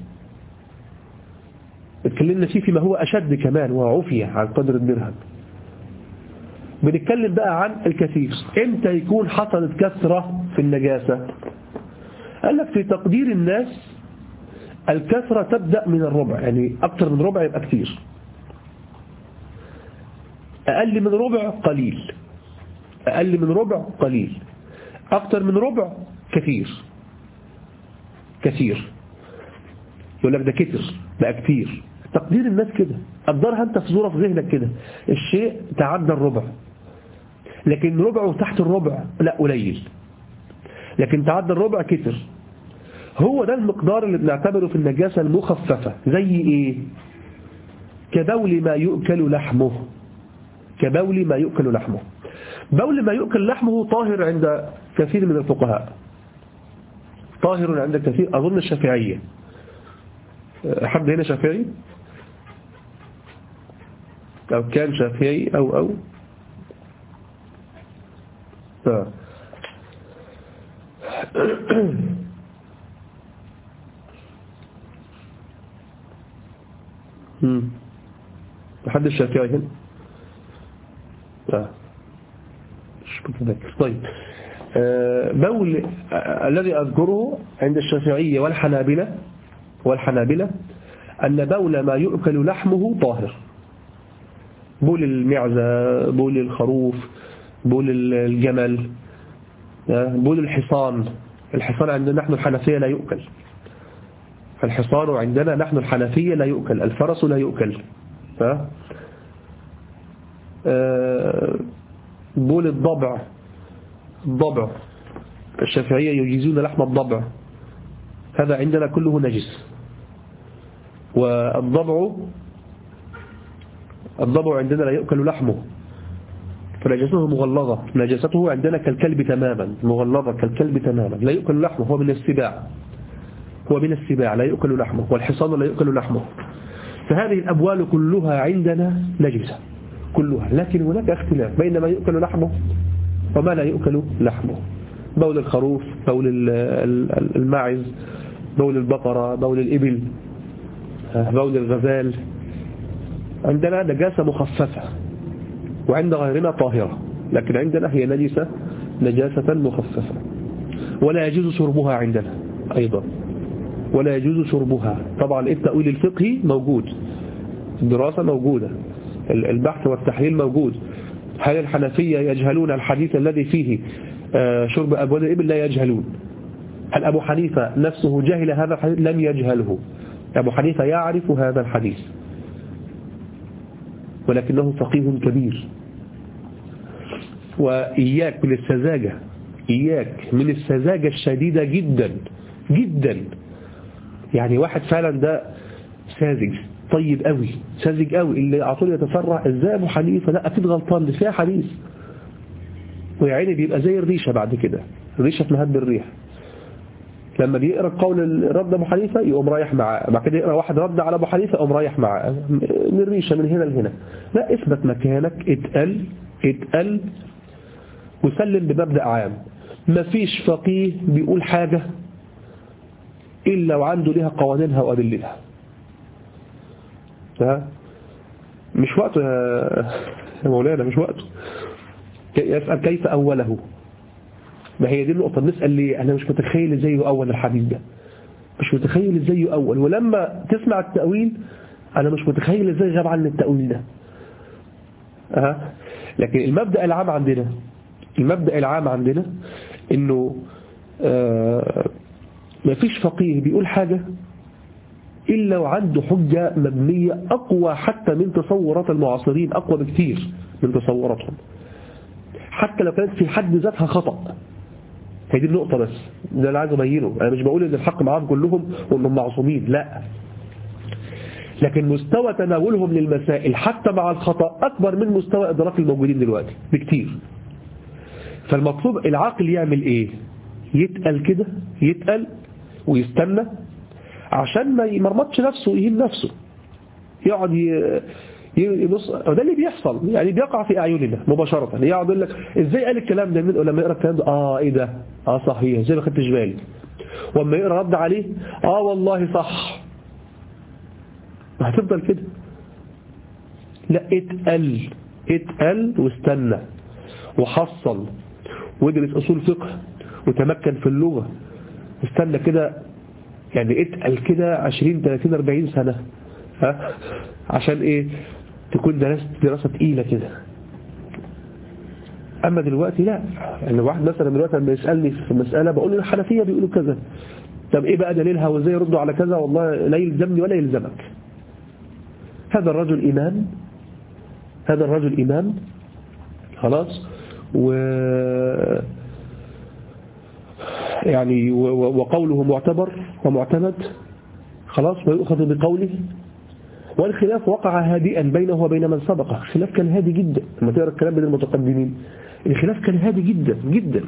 اتكلمنا فيه فيما هو أشد كمان وعفية عن قدر الدرهم. بنتكلم بقى عن الكثير. امتى يكون حصلت كثرة في النجاسة؟ قال لك في تقدير الناس الكثرة تبدأ من الربع، يعني أكثر من ربع يبقى كثير، أقل من ربع قليل، أقل من ربع قليل، أكثر من ربع كثير. كثير يقول لك ده كتر بقى كتير. تقدير الناس كده، قدرها أنت في صورة في ذهنك كده، الشيء تعدى الربع، لكن ربعه تحت الربع لا قليل، لكن تعدى الربع كتر. هو ده المقدار اللي بنعتبره في النجاسة المخففة. زي ايه؟ كبول ما يؤكل لحمه. كبول ما يؤكل لحمه. بول ما يؤكل لحمه طاهر عند كثير من الفقهاء، طاهر عند كثير، أظن الشافعية. حد هنا شافعي أو كان شافعي أو أو آه. امم حد الشافعي هنا؟ لا مش متذكر. طيب آه بول آه الذي أذكره عند الشافعية والحنابلة والحنابلة أن بول ما يؤكل لحمه طاهر. بول المعزة، بول الخروف، بول الجمل، بول الحصان. الحصان عندنا نحن الحنفية لا يؤكل، الحصان عندنا نحن الحنفية لا يؤكل، الفرس لا يؤكل. ها؟ بول الضبع، الضبع الشافعية يجيزون لحم الضبع، هذا عندنا كله نجس. والضبع الضبع عندنا لا يؤكل لحمه، فنجسته مغلظة، نجسته عندنا كالكلب تماما، مغلظة كالكلب تماما، لا يؤكل لحمه، هو من السباع، هو من السباع لا يؤكل لحمه، والحصان لا يؤكل لحمه. فهذه الأبوال كلها عندنا نجسة كلها، لكن هناك اختلاف بين ما يؤكل لحمه وما لا يؤكل لحمه. بول الخروف، بول الماعز، بول البقرة، بول الإبل، بول الغزال، عندنا نجاسة مخففة، وعند غيرنا طاهرة، لكن عندنا هي نجسة نجاسة مخففة. ولا يجوز شربها عندنا أيضا، ولا يجوز شربها. طبعا التأويل الفقهي موجود، الدراسة موجودة، البحث والتحليل موجود. هل الحنفية يجهلون الحديث الذي فيه شرب أبوال الإبل؟ لا يجهلون. هل أبو حنيفة نفسه جهل هذا الحديث؟ لم يجهله. أبو حنيفة يعرف هذا الحديث. ولكنه فقيه كبير. وإياك من السذاجة، إياك من السذاجة الشديدة جدا جدا. يعني واحد فعلا ده ساذج طيب قوي، ساذج قوي، اللي على طول يتسرع ازاي ابو حنيفه لا اكيد غلطان، ده فيها حديث، ويعني بيبقى زي الريشه بعد كده، الريشه في مهب الريح. لما بيقرا قول رد ابو حنيفه يقوم رايح معاه، بعد كده يقرا واحد رد على ابو حنيفه يقوم رايح معاه، من الريشه من هنا لهنا. لا، اثبت مكانك، اتقل اتقل وسلم بمبدأ عام. مفيش فقيه بيقول حاجه الا وعنده لها قوانينها وادلتها. مش وقته يا مولانا، مش وقته يسأل كيف أوله. ما هي دي النقطة، بنسأل ليه؟ أنا مش متخيل ازاي يؤول الحديث ده، مش متخيل ازاي يؤول، ولما تسمع التأويل أنا مش متخيل ازاي غاب عن التأويل ده. أه. لكن المبدأ العام عندنا المبدأ العام عندنا إنه آه ما فيش فقيه بيقول حاجة إلا وعنده حجة مبنية أقوى حتى من تصورات المعاصرين، أقوى بكثير من تصوراتهم، حتى لو كانت في حد ذاتها خطأ. هي دي النقطة بس، ده اللي عايز أبينه. أنا مش بقول إن الحق معاهم كلهم وإنهم معصومين، لا، لكن مستوى تناولهم للمسائل حتى مع الخطأ أكبر من مستوى إدراك الموجودين دلوقتي بكثير. فالمطلوب العاقل يعمل إيه؟ يتقل كده، يتقل ويستنى عشان ما يمرمطش نفسه ويهين نفسه، يقعد يبص. ده اللي بيحصل، يعني بيقع في أعيننا مباشرة. يقعد يقول لك ازاي قال الكلام ده، لما يقرأ الكلام ده اه ايه ده، اه صحيح زي ما خدتش بالي، واما يقرأ رد عليه اه والله صح. هتفضل كده؟ لا، اتقل اتقل واستنى وحصل وادرس أصول فقه وتمكن في اللغة، استنى كده، يعني اتقل كده عشرين ثلاثين أربعين سنة، ها، عشان ايه؟ تكون درست دراسة تقيلة كده. اما دلوقتي لا، يعني واحد مثلا دلوقتي لما يسألني في مسألة بقول له الحنفية بيقولوا كذا، طب ايه بقى دليلها وازاي يردوا على كذا؟ والله لا يلزمني ولا يلزمك. هذا الرجل إمام، هذا الرجل إمام خلاص، و يعني وقوله معتبر ومعتمد خلاص، ويؤخذ بقوله. والخلاف وقع هادئا بينه وبين من سبقه، الخلاف كان هادي جدا. لما تقرأ الكلام بين المتقدمين الخلاف كان هادي جدا جدا.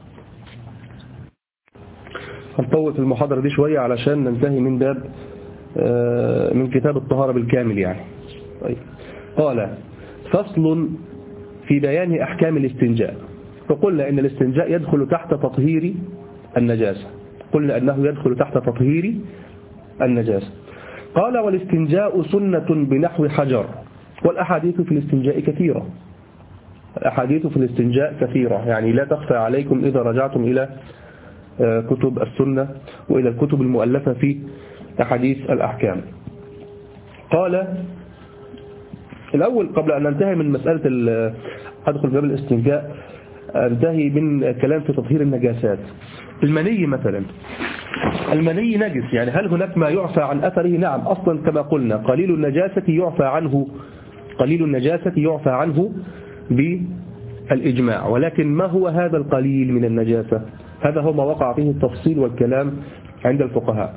هنطول في المحاضرة دي شوية علشان ننتهي من باب من كتاب الطهارة بالكامل يعني. طيب. قال فصل في بيان أحكام الاستنجاء. فقلنا إن الاستنجاء يدخل تحت تطهير النجاسة، قلنا أنه يدخل تحت تطهير النجاسة. قال والاستنجاء سنة بنحو حجر. والأحاديث في الاستنجاء كثيرة، الأحاديث في الاستنجاء كثيرة، يعني لا تخفى عليكم إذا رجعتم إلى كتب السنة وإلى الكتب المؤلفة في أحاديث الأحكام. قال الأول قبل أن ننتهي من مسألة أدخل باب الاستنجاء، انتهي من كلام في تطهير النجاسات. المني مثلا، المني نجس، يعني هل هناك ما يعفى عن أثره؟ نعم، أصلا كما قلنا قليل النجاسة يعفى عنه، قليل النجاسة يعفى عنه بالإجماع. ولكن ما هو هذا القليل من النجاسة؟ هذا هو ما وقع فيه التفصيل والكلام عند الفقهاء.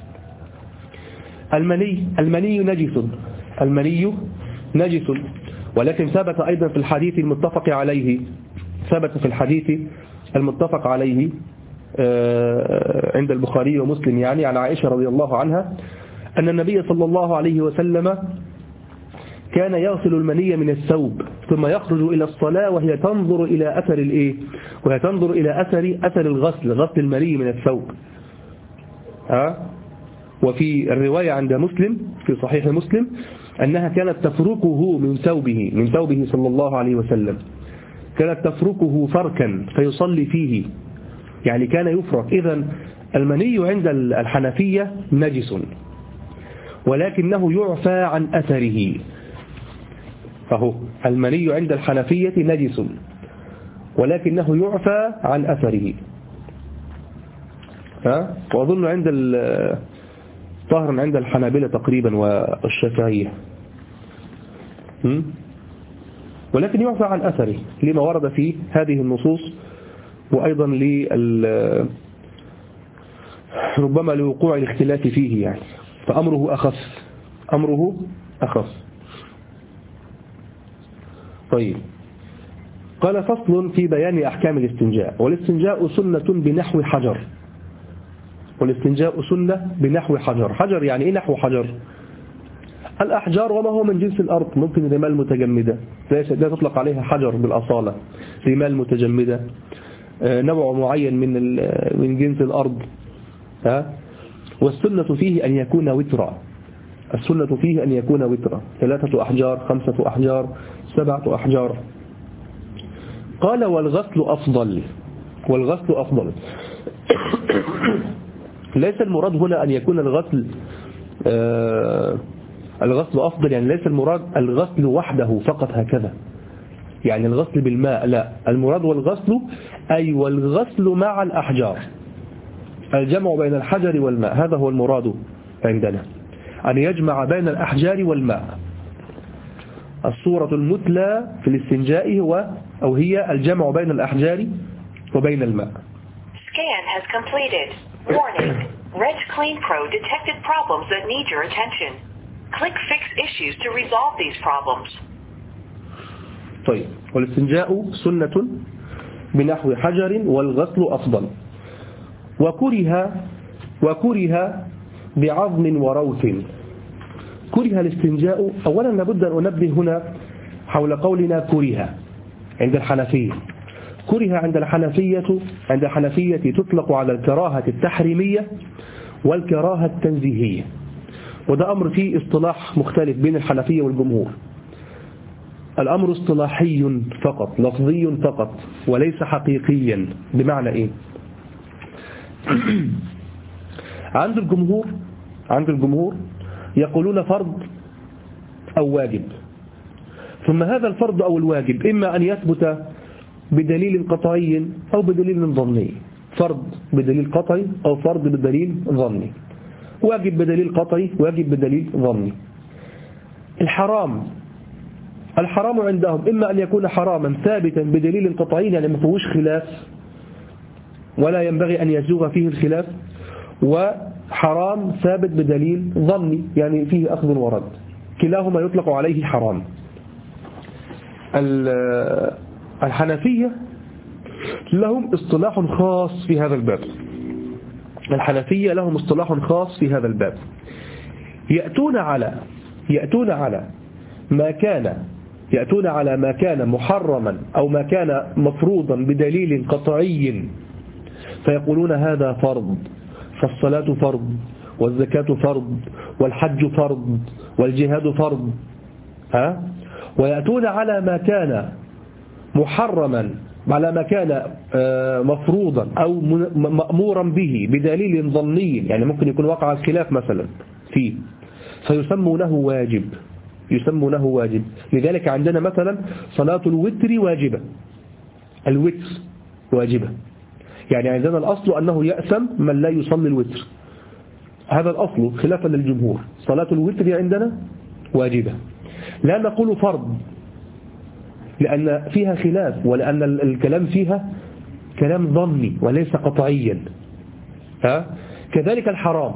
المني المني نجس، المني نجس، ولكن ثبت أيضا في الحديث المتفق عليه، ثبت في الحديث المتفق عليه عند البخاري ومسلم، يعني عن عائشة رضي الله عنها أن النبي صلى الله عليه وسلم كان يغسل المني من الثوب ثم يخرج إلى الصلاة وهي تنظر إلى أثر الإيه؟ وهي تنظر إلى أثر أثر الغسل، غسل المني من الثوب. ها؟ وفي الرواية عند مسلم في صحيح مسلم أنها كانت تفركه من ثوبه من ثوبه صلى الله عليه وسلم، كانت تفركه فركا فيصلي فيه، يعني كان يفرك. إذن المني عند الحنفية نجس، ولكنه يعفى عن أثره. فهو المني عند الحنفية نجس ولكنه يعفى عن أثره. ها؟ وأظن عند طهر عند الحنابلة تقريبا والشافعية. ولكن يعفى عن أثره لما ورد فيه هذه النصوص، وأيضا لل ربما لوقوع الاختلاف فيه يعني، فأمره أخف أمره أخف طيب. قال فصل في بيان أحكام الاستنجاء. والاستنجاء سنة بنحو حجر. والاستنجاء سنة بنحو حجر. حجر يعني إيه نحو حجر؟ الأحجار وما هو من جنس الأرض، ممكن رمال متجمدة لا تطلق عليها حجر بالأصالة، رمال متجمدة، نوع معين من من جنس الأرض. ها؟ والسنة فيه أن يكون وترا. السنة فيه أن يكون وترا، ثلاثة أحجار، خمسة أحجار، سبعة أحجار. قال والغسل أفضل. والغسل أفضل ليس المراد هنا أن يكون الغسل آه الغسل أفضل، يعني ليس المراد الغسل وحده فقط هكذا، يعني الغسل بالماء، لا، المراد والغسل أي والغسل مع الأحجار، الجمع بين الحجر والماء، هذا هو المراد عندنا، أن يجمع بين الأحجار والماء. الصورة المثلى في الاستنجاء هو أو هي الجمع بين الأحجار وبين الماء. Scan has completed. Warning. Reg Clean Pro detected problems that need your attention. Click Fix Issues to resolve these problems. طيب، والاستنجاء سنة بنحو حجر والغسل أفضل. وكره وكره بعظم وروث. كره الاستنجاء. أولا لابد أن أنبه هنا حول قولنا كره عند الحنفية. كره عند الحنفية عند الحنفية تطلق على الكراهة التحريمية والكراهة التنزيهية، وده أمر فيه اصطلاح مختلف بين الحنفية والجمهور. الأمر اصطلاحي فقط، لفظي فقط، وليس حقيقيا. بمعنى إيه؟ عند الجمهور عند الجمهور يقولون فرض أو واجب، ثم هذا الفرض أو الواجب إما أن يثبت بدليل قطعي أو بدليل ظني. فرض بدليل قطعي أو فرض بدليل ظني، واجب بدليل قطعي، واجب بدليل ظني. الحرام الحرام عندهم إما أن يكون حراما ثابتا بدليل قطعي، يعني ما فيهوش خلاف ولا ينبغي أن يزوغ فيه الخلاف، وحرام ثابت بدليل ظني يعني فيه أخذ ورد، كلاهما يطلق عليه حرام. الحنفية لهم اصطلاح خاص في هذا الباب. الحنفية لهم اصطلاح خاص في هذا الباب. يأتون على يأتون على ما كان يأتون على ما كان محرما أو ما كان مفروضا بدليل قطعي، فيقولون هذا فرض، فالصلاة فرض، والزكاة فرض، والحج فرض، والجهاد فرض. ها؟ ويأتون على ما كان محرما، على ما كان مفروضا أو مأمورا به بدليل ظني، يعني ممكن يكون وقع الخلاف مثلا فيه، فيسمونه واجب يسمونه واجب. لذلك عندنا مثلا صلاة الوتر واجبة، الوتر واجبة، يعني عندنا الأصل أنه يأثم من لا يصلي الوتر، هذا الأصل خلافا للجمهور. صلاة الوتر عندنا واجبة، لا نقول فرض لأن فيها خلاف، ولأن الكلام فيها كلام ظني وليس قطعيا. ها؟ كذلك الحرام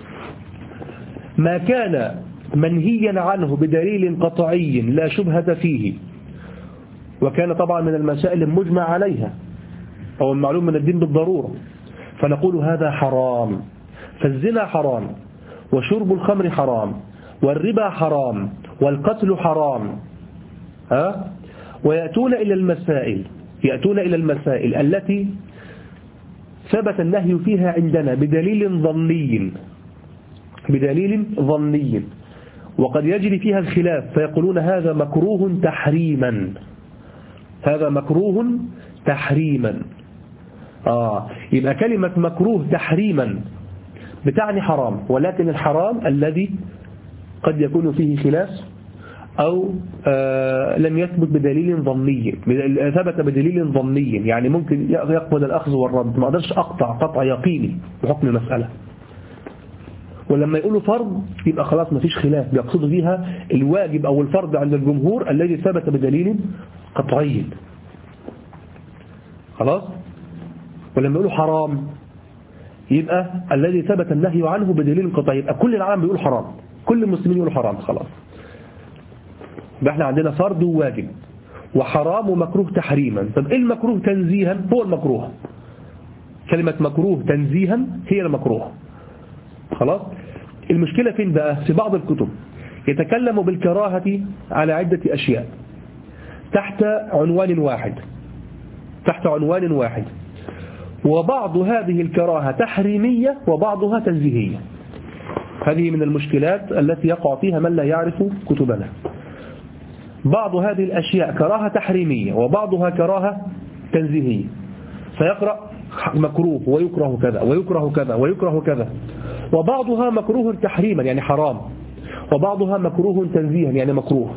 ما كان منهيا عنه بدليل قطعي لا شبهة فيه، وكان طبعا من المسائل المجمع عليها أو المعلوم من الدين بالضرورة، فنقول هذا حرام. فالزنا حرام، وشرب الخمر حرام، والربا حرام، والقتل حرام. ها؟ ويأتون إلى المسائل يأتون إلى المسائل التي ثبت النهي فيها عندنا بدليل ظني بدليل ظني وقد يجري فيها الخلاف، فيقولون هذا مكروه تحريما هذا مكروه تحريما آه يبقى كلمة مكروه تحريما بتعني حرام، ولكن الحرام الذي قد يكون فيه خلاف أو آه لم يثبت بدليل ظني، ثبت بدليل ظني، يعني ممكن يقبل الأخذ والرد، ما أقدرش أقطع قطع يقيني بحكم المسألة. ولما يقولوا فرض يبقى خلاص ما فيش خلاف، بيقصدوا فيها الواجب أو الفرض عند الجمهور الذي ثبت بدليل قطعي. خلاص. ولما يقولوا حرام يبقى الذي ثبت النهي عنه بدليل قطعي، يبقى كل العالم بيقول حرام، كل المسلمين يقولوا حرام. خلاص. يبقى احنا عندنا فرض وواجب وحرام ومكروه تحريما. طب ايه المكروه تنزيها؟ هو المكروه. كلمة مكروه تنزيها هي المكروه. خلاص. المشكلة فين بقى؟ في بعض الكتب يتكلم بالكراهة على عدة أشياء تحت عنوان واحد تحت عنوان واحد وبعض هذه الكراهة تحريمية وبعضها تنزيهية. هذه من المشكلات التي يقع فيها من لا يعرف كتبنا. بعض هذه الأشياء كراهة تحريمية وبعضها كراهة تنزيهية، فيقرأ مكروه ويكره كذا ويكره كذا ويكره كذا، وبعضها مكروه تحريما يعني حرام، وبعضها مكروه تنزيها يعني مكروه،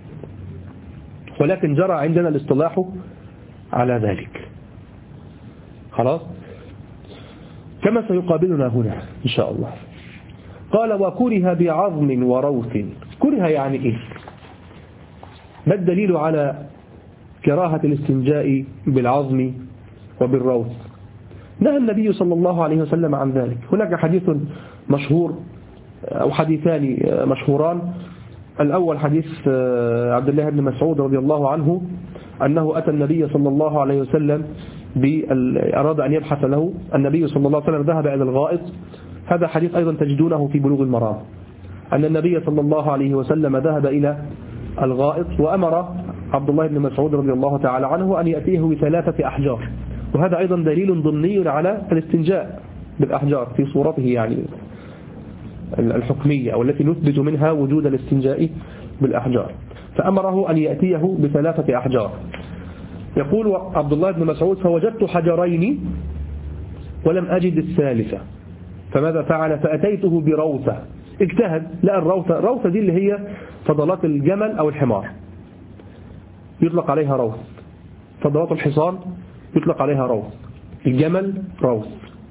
ولكن جرى عندنا الاصطلاح على ذلك. خلاص. كما سيقابلنا هنا إن شاء الله. قال وكره بعظم وروث. كره يعني إيه؟ ما الدليل على كراهة الاستنجاء بالعظم وبالروث؟ نهى النبي صلى الله عليه وسلم عن ذلك. هناك حديث مشهور أو حديثان مشهوران. الأول حديث عبد الله بن مسعود رضي الله عنه أنه أتى النبي صلى الله عليه وسلم أراد أن يبحث له. النبي صلى الله عليه وسلم ذهب إلى الغائط. هذا حديث أيضا تجدونه في بلوغ المرام، أن النبي صلى الله عليه وسلم ذهب إلى الغائط وأمر عبد الله بن مسعود رضي الله تعالى عنه أن يأتيه بثلاثة أحجار، وهذا أيضا دليل ضمني على الاستنجاء بالأحجار في صورته يعني الحكمية أو التي نثبت منها وجود الاستنجاء بالأحجار. فأمره أن يأتيه بثلاثة أحجار. يقول عبد الله بن مسعود فوجدت حجرين ولم أجد الثالثة، فماذا فعل؟ فأتيته بروثة. اجتهد، لقى الروثة. الروثة دي اللي هي فضلات الجمل أو الحمار يطلق عليها روث، فضلات الحصان يطلق عليها روث، الجمل روث.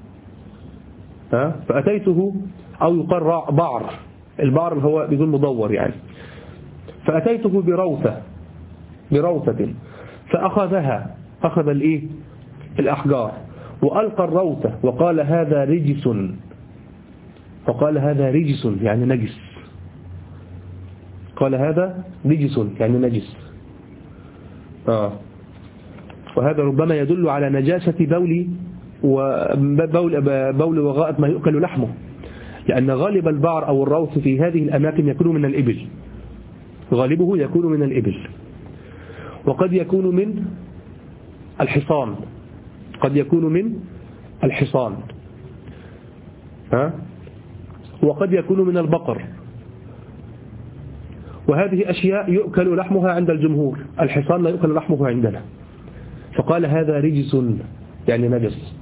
فأتيته أو يقال بعر، البعر اللي هو بدون مدور يعني. فأتيته بروثة بروثة فأخذها، أخذ الإيه؟ الأحجار، وألقى الروثة وقال هذا رجس، وقال هذا رجس يعني نجس، قال هذا رجس يعني نجس. آه. وهذا ربما يدل على نجاسة بول وبول بول وغائط ما يؤكل لحمه، لأن غالب البعر أو الروث في هذه الأماكن يكون من الإبل، غالبه يكون من الإبل، وقد يكون من الحصان، قد يكون من الحصان ها؟ وقد يكون من البقر، وهذه أشياء يؤكل لحمها عند الجمهور، الحصان لا يؤكل لحمه عندنا. فقال هذا رجس يعني نجس.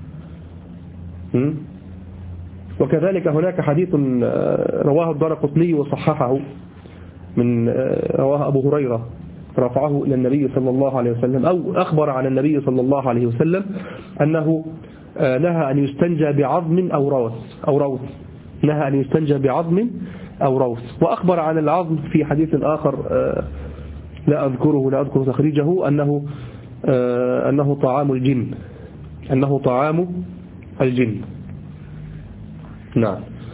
وكذلك هناك حديث رواه الدارقطني وصححه من رواه أبو هريرة رفعه إلى النبي صلى الله عليه وسلم، أو أخبر عن النبي صلى الله عليه وسلم أنه نهى أن يستنجى بعظم أو روث أو روث نهى أن يستنجى بعظم أو روث. وأخبر عن العظم في حديث آخر لا أذكره لا أذكر تخريجه أنه أنه طعام الجن أنه طعام الجن. نعم.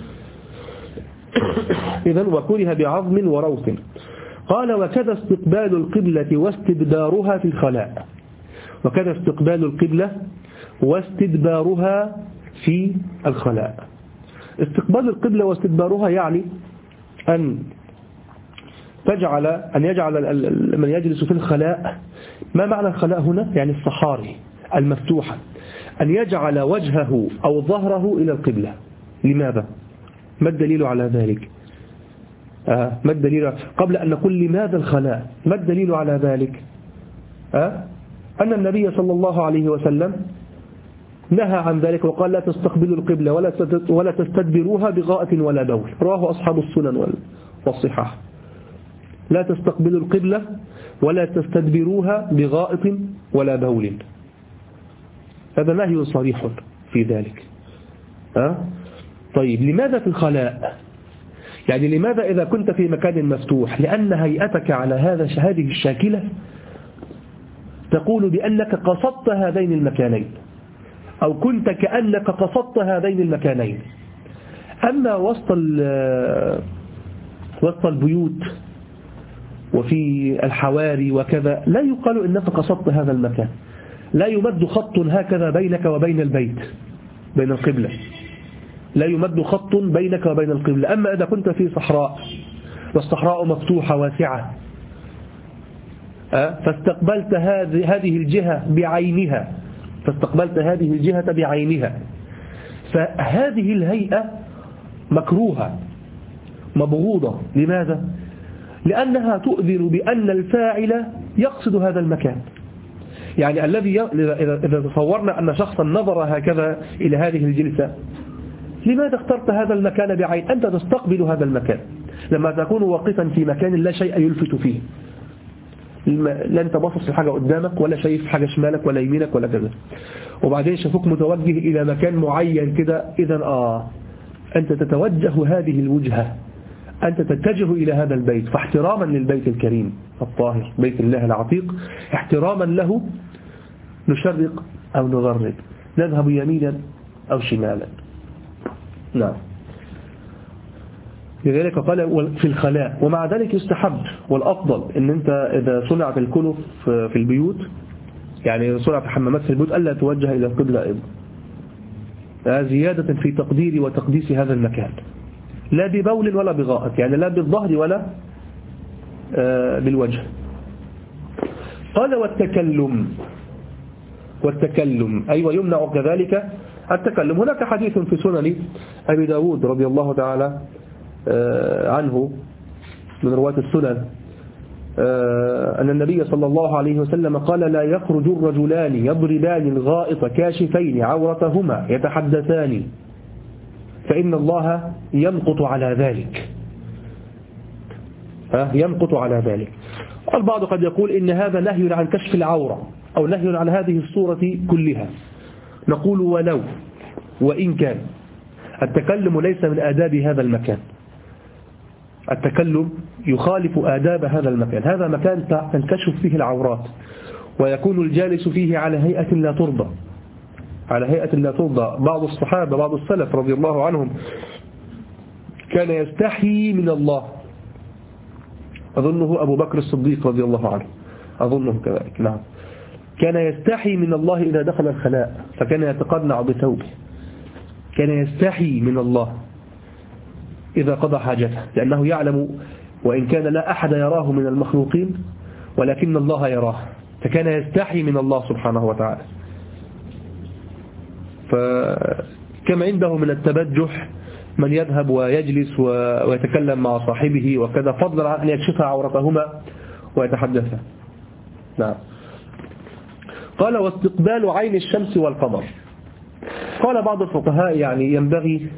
إذن وكره بعظم وروث. قال وكذا استقبال القبلة واستدبارها في الخلاء. وكذا استقبال القبلة واستدبارها في الخلاء. استقبال القبلة واستدبارها يعني أن تجعل أن يجعل من يجلس في الخلاء. ما معنى الخلاء هنا؟ يعني الصحاري المفتوحة، أن يجعل وجهه أو ظهره إلى القبلة. لماذا؟ ما الدليل على ذلك؟ آه ما الدليل؟ قبل أن نقول لماذا الخلاء، ما الدليل على ذلك؟ آه أن النبي صلى الله عليه وسلم نهى عن ذلك وقال لا تستقبلوا القبلة ولا ولا تستدبروها بغائط ولا بول. رواه أصحاب السنن والصحاح. لا تستقبلوا القبلة ولا تستدبروها بغائط ولا بول. هذا نهي صريح في ذلك. أه؟ طيب لماذا في الخلاء؟ يعني لماذا إذا كنت في مكان مفتوح؟ لأن هيئتك على هذا هذه الشاكلة تقول بأنك قصدت هذين المكانين، أو كنت كأنك قصدت هذين المكانين. أما وسط وسط البيوت وفي الحواري وكذا لا يقال إنك قصدت هذا المكان، لا يمد خط هكذا بينك وبين البيت، بين القبلة، لا يمد خط بينك وبين القبلة. أما إذا كنت في صحراء والصحراء مفتوحة واسعة فاستقبلت هذه الجهة بعينها، فاستقبلت هذه الجهة بعينها، فهذه الهيئة مكروهة مبغوضة. لماذا؟ لأنها تؤذن بأن الفاعل يقصد هذا المكان. يعني الذي إذا تصورنا أن شخصا نظر هكذا إلى هذه الجلسة، لماذا اخترت هذا المكان بعين؟ أنت تستقبل هذا المكان. لما تكون واقفا في مكان لا شيء يلفت فيه، لا أنت باصص لحاجة قدامك ولا شايف حاجة شمالك ولا يمينك ولا كذا، وبعدين شافوك متوجه إلى مكان معين كده، إذا آه أنت تتوجه هذه الوجهة، أنت تتجه إلى هذا البيت، فاحتراما للبيت الكريم الطاهر بيت الله العتيق، احتراما له نشرق أو نغرب، نذهب يمينا أو شمالا. نعم. لذلك قال في الخلاء. ومع ذلك يستحب والأفضل أن أنت إذا صنعت الكنف في البيوت، يعني صنعت الحمامات في البيوت، ألا توجه إلى القبلة أيضا، زيادة في تقدير وتقديس هذا المكان، لا ببول ولا بغائط، يعني لا بالظهر ولا بالوجه. قال والتكلم، والتكلم أيوة يمنع كذلك التكلم. هناك حديث في سنن أبي داود رضي الله تعالى عنه من رواة السنن أن النبي صلى الله عليه وسلم قال لا يخرج الرجلان يضربان الغائط كاشفين عورتهما يتحدثان فإن الله يمقت على ذلك، يمقت على ذلك. البعض قد يقول إن هذا نهي عن كشف العورة أو نهي عن هذه الصورة كلها. نقول ولو وإن كان التكلم ليس من آداب هذا المكان، التكلم يخالف آداب هذا المكان. هذا مكان تنكشف فيه العورات، ويكون الجالس فيه على هيئة لا ترضى، على هيئة لا ترضى. بعض الصحابة بعض السلف رضي الله عنهم كان يستحي من الله، أظنه أبو بكر الصديق رضي الله عنه، أظنه كذلك. نعم، كان يستحي من الله إذا دخل الخلاء، فكان يتقنع بثوبه، كان يستحي من الله إذا قضى حاجته، لأنه يعلم وإن كان لا أحد يراه من المخلوقين ولكن الله يراه، فكان يستحي من الله سبحانه وتعالى. فكما عنده من التبجح من يذهب ويجلس ويتكلم مع صاحبه وكذا، فضلا عن أن يكشف عورتهما ويتحدثا. نعم. قال واستقبال عين الشمس والقمر. قال بعض الفقهاء يعني ينبغي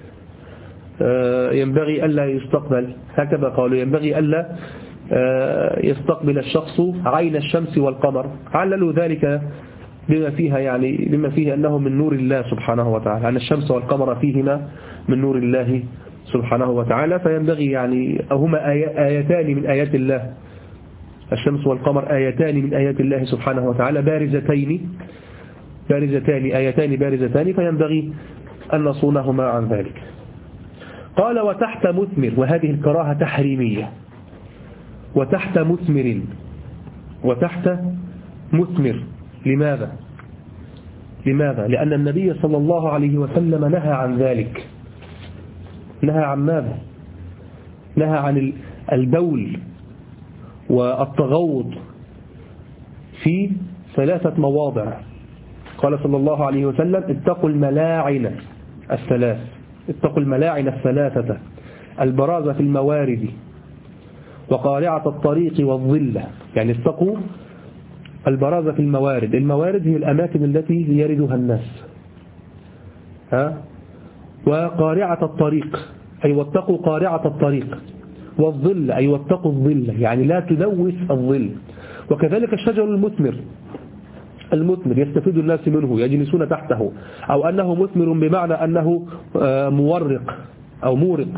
ينبغي ألا يستقبل، هكذا قالوا، ينبغي ألا يستقبل الشخص عين الشمس والقمر، عللوا ذلك بما فيها يعني بما فيه أنه من نور الله سبحانه وتعالى، أن الشمس والقمر فيهما من نور الله سبحانه وتعالى، فينبغي يعني هما آيتان من آيات الله، الشمس والقمر آيتان من آيات الله سبحانه وتعالى بارزتين بارزتان آيتان بارزتان، فينبغي أن نصونهما عن ذلك. قال وتحت مثمر، وهذه الكراهة تحريمية، وتحت مثمر، وتحت مثمر. لماذا؟ لماذا؟ لأن النبي صلى الله عليه وسلم نهى عن ذلك. نهى عن ماذا؟ نهى عن البول والتغوط في ثلاثة مواضع. قال صلى الله عليه وسلم اتقوا الملاعن الثلاث، اتقوا الملاعن الثلاثة، البراز في الموارد وقارعة الطريق والظلة، يعني اتقوا البراز في الموارد. الموارد هي الأماكن التي يردها الناس، ها؟ وقارعة الطريق أي واتقوا قارعة الطريق، والظل أي واتقوا الظل، يعني لا تلوث الظل. وكذلك الشجر المثمر، المثمر يستفيد الناس منه يجلسون تحته، أو أنه مثمر بمعنى أنه مورق أو مورق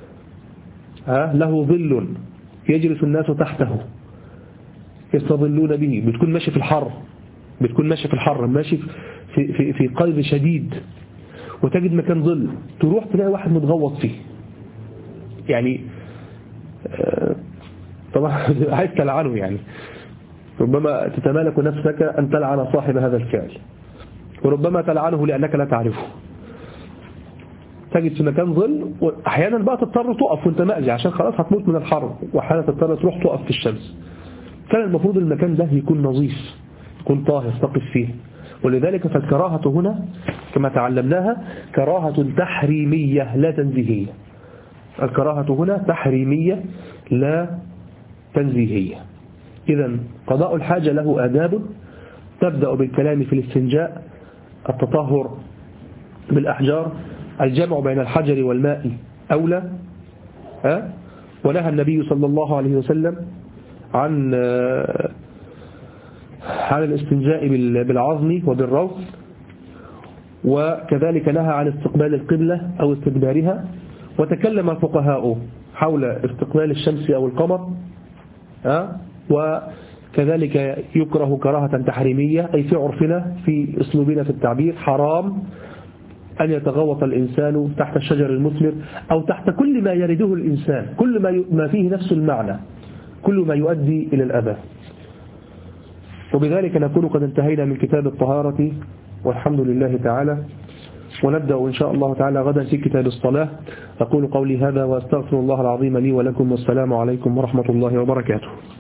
له ظل يجلس الناس تحته يستظلون به. بتكون ماشي في الحر بتكون ماشي في الحر ماشي في, في, في قلب شديد وتجد مكان ظل، تروح تلاقي واحد متغوط فيه، يعني طبعا عايز تلعنه، يعني ربما تتمالك نفسك أن تلعن صاحب هذا الفعل، وربما تلعنه لأنك لا تعرفه. تجد في مكان ظل، وأحيانا بقى تضطر تقف وانت مأذي عشان خلاص هتموت من الحر، وأحيانا تضطر تروح تقف في الشمس. كان المفروض المكان ده يكون نظيف يكون طاهر تقف فيه. ولذلك فالكراهة هنا كما تعلمناها كراهة تحريمية لا تنزيهية. الكراهة هنا تحريمية لا تنزيهية. إذا قضاء الحاجة له آداب، تبدأ بالكلام في الاستنجاء، التطهر بالأحجار، الجمع بين الحجر والماء أولى. أه؟ ونهى النبي صلى الله عليه وسلم عن عن الاستنجاء بالعظم وبالروث، وكذلك نهى عن استقبال القبلة أو استدبارها. وتكلم الفقهاء حول استقبال الشمس أو القمر، أه؟ وكذلك يكره كراهة تحريمية، أي في عرفنا في أسلوبنا في التعبير حرام أن يتغوط الإنسان تحت الشجر المثمر أو تحت كل ما يرده الإنسان، كل ما ما فيه نفس المعنى، كل ما يؤدي إلى الأذى. وبذلك نكون قد انتهينا من كتاب الطهارة والحمد لله تعالى، ونبدأ إن شاء الله تعالى غدا في كتاب الصلاة. أقول قولي هذا وأستغفر الله العظيم لي ولكم، والسلام عليكم ورحمة الله وبركاته.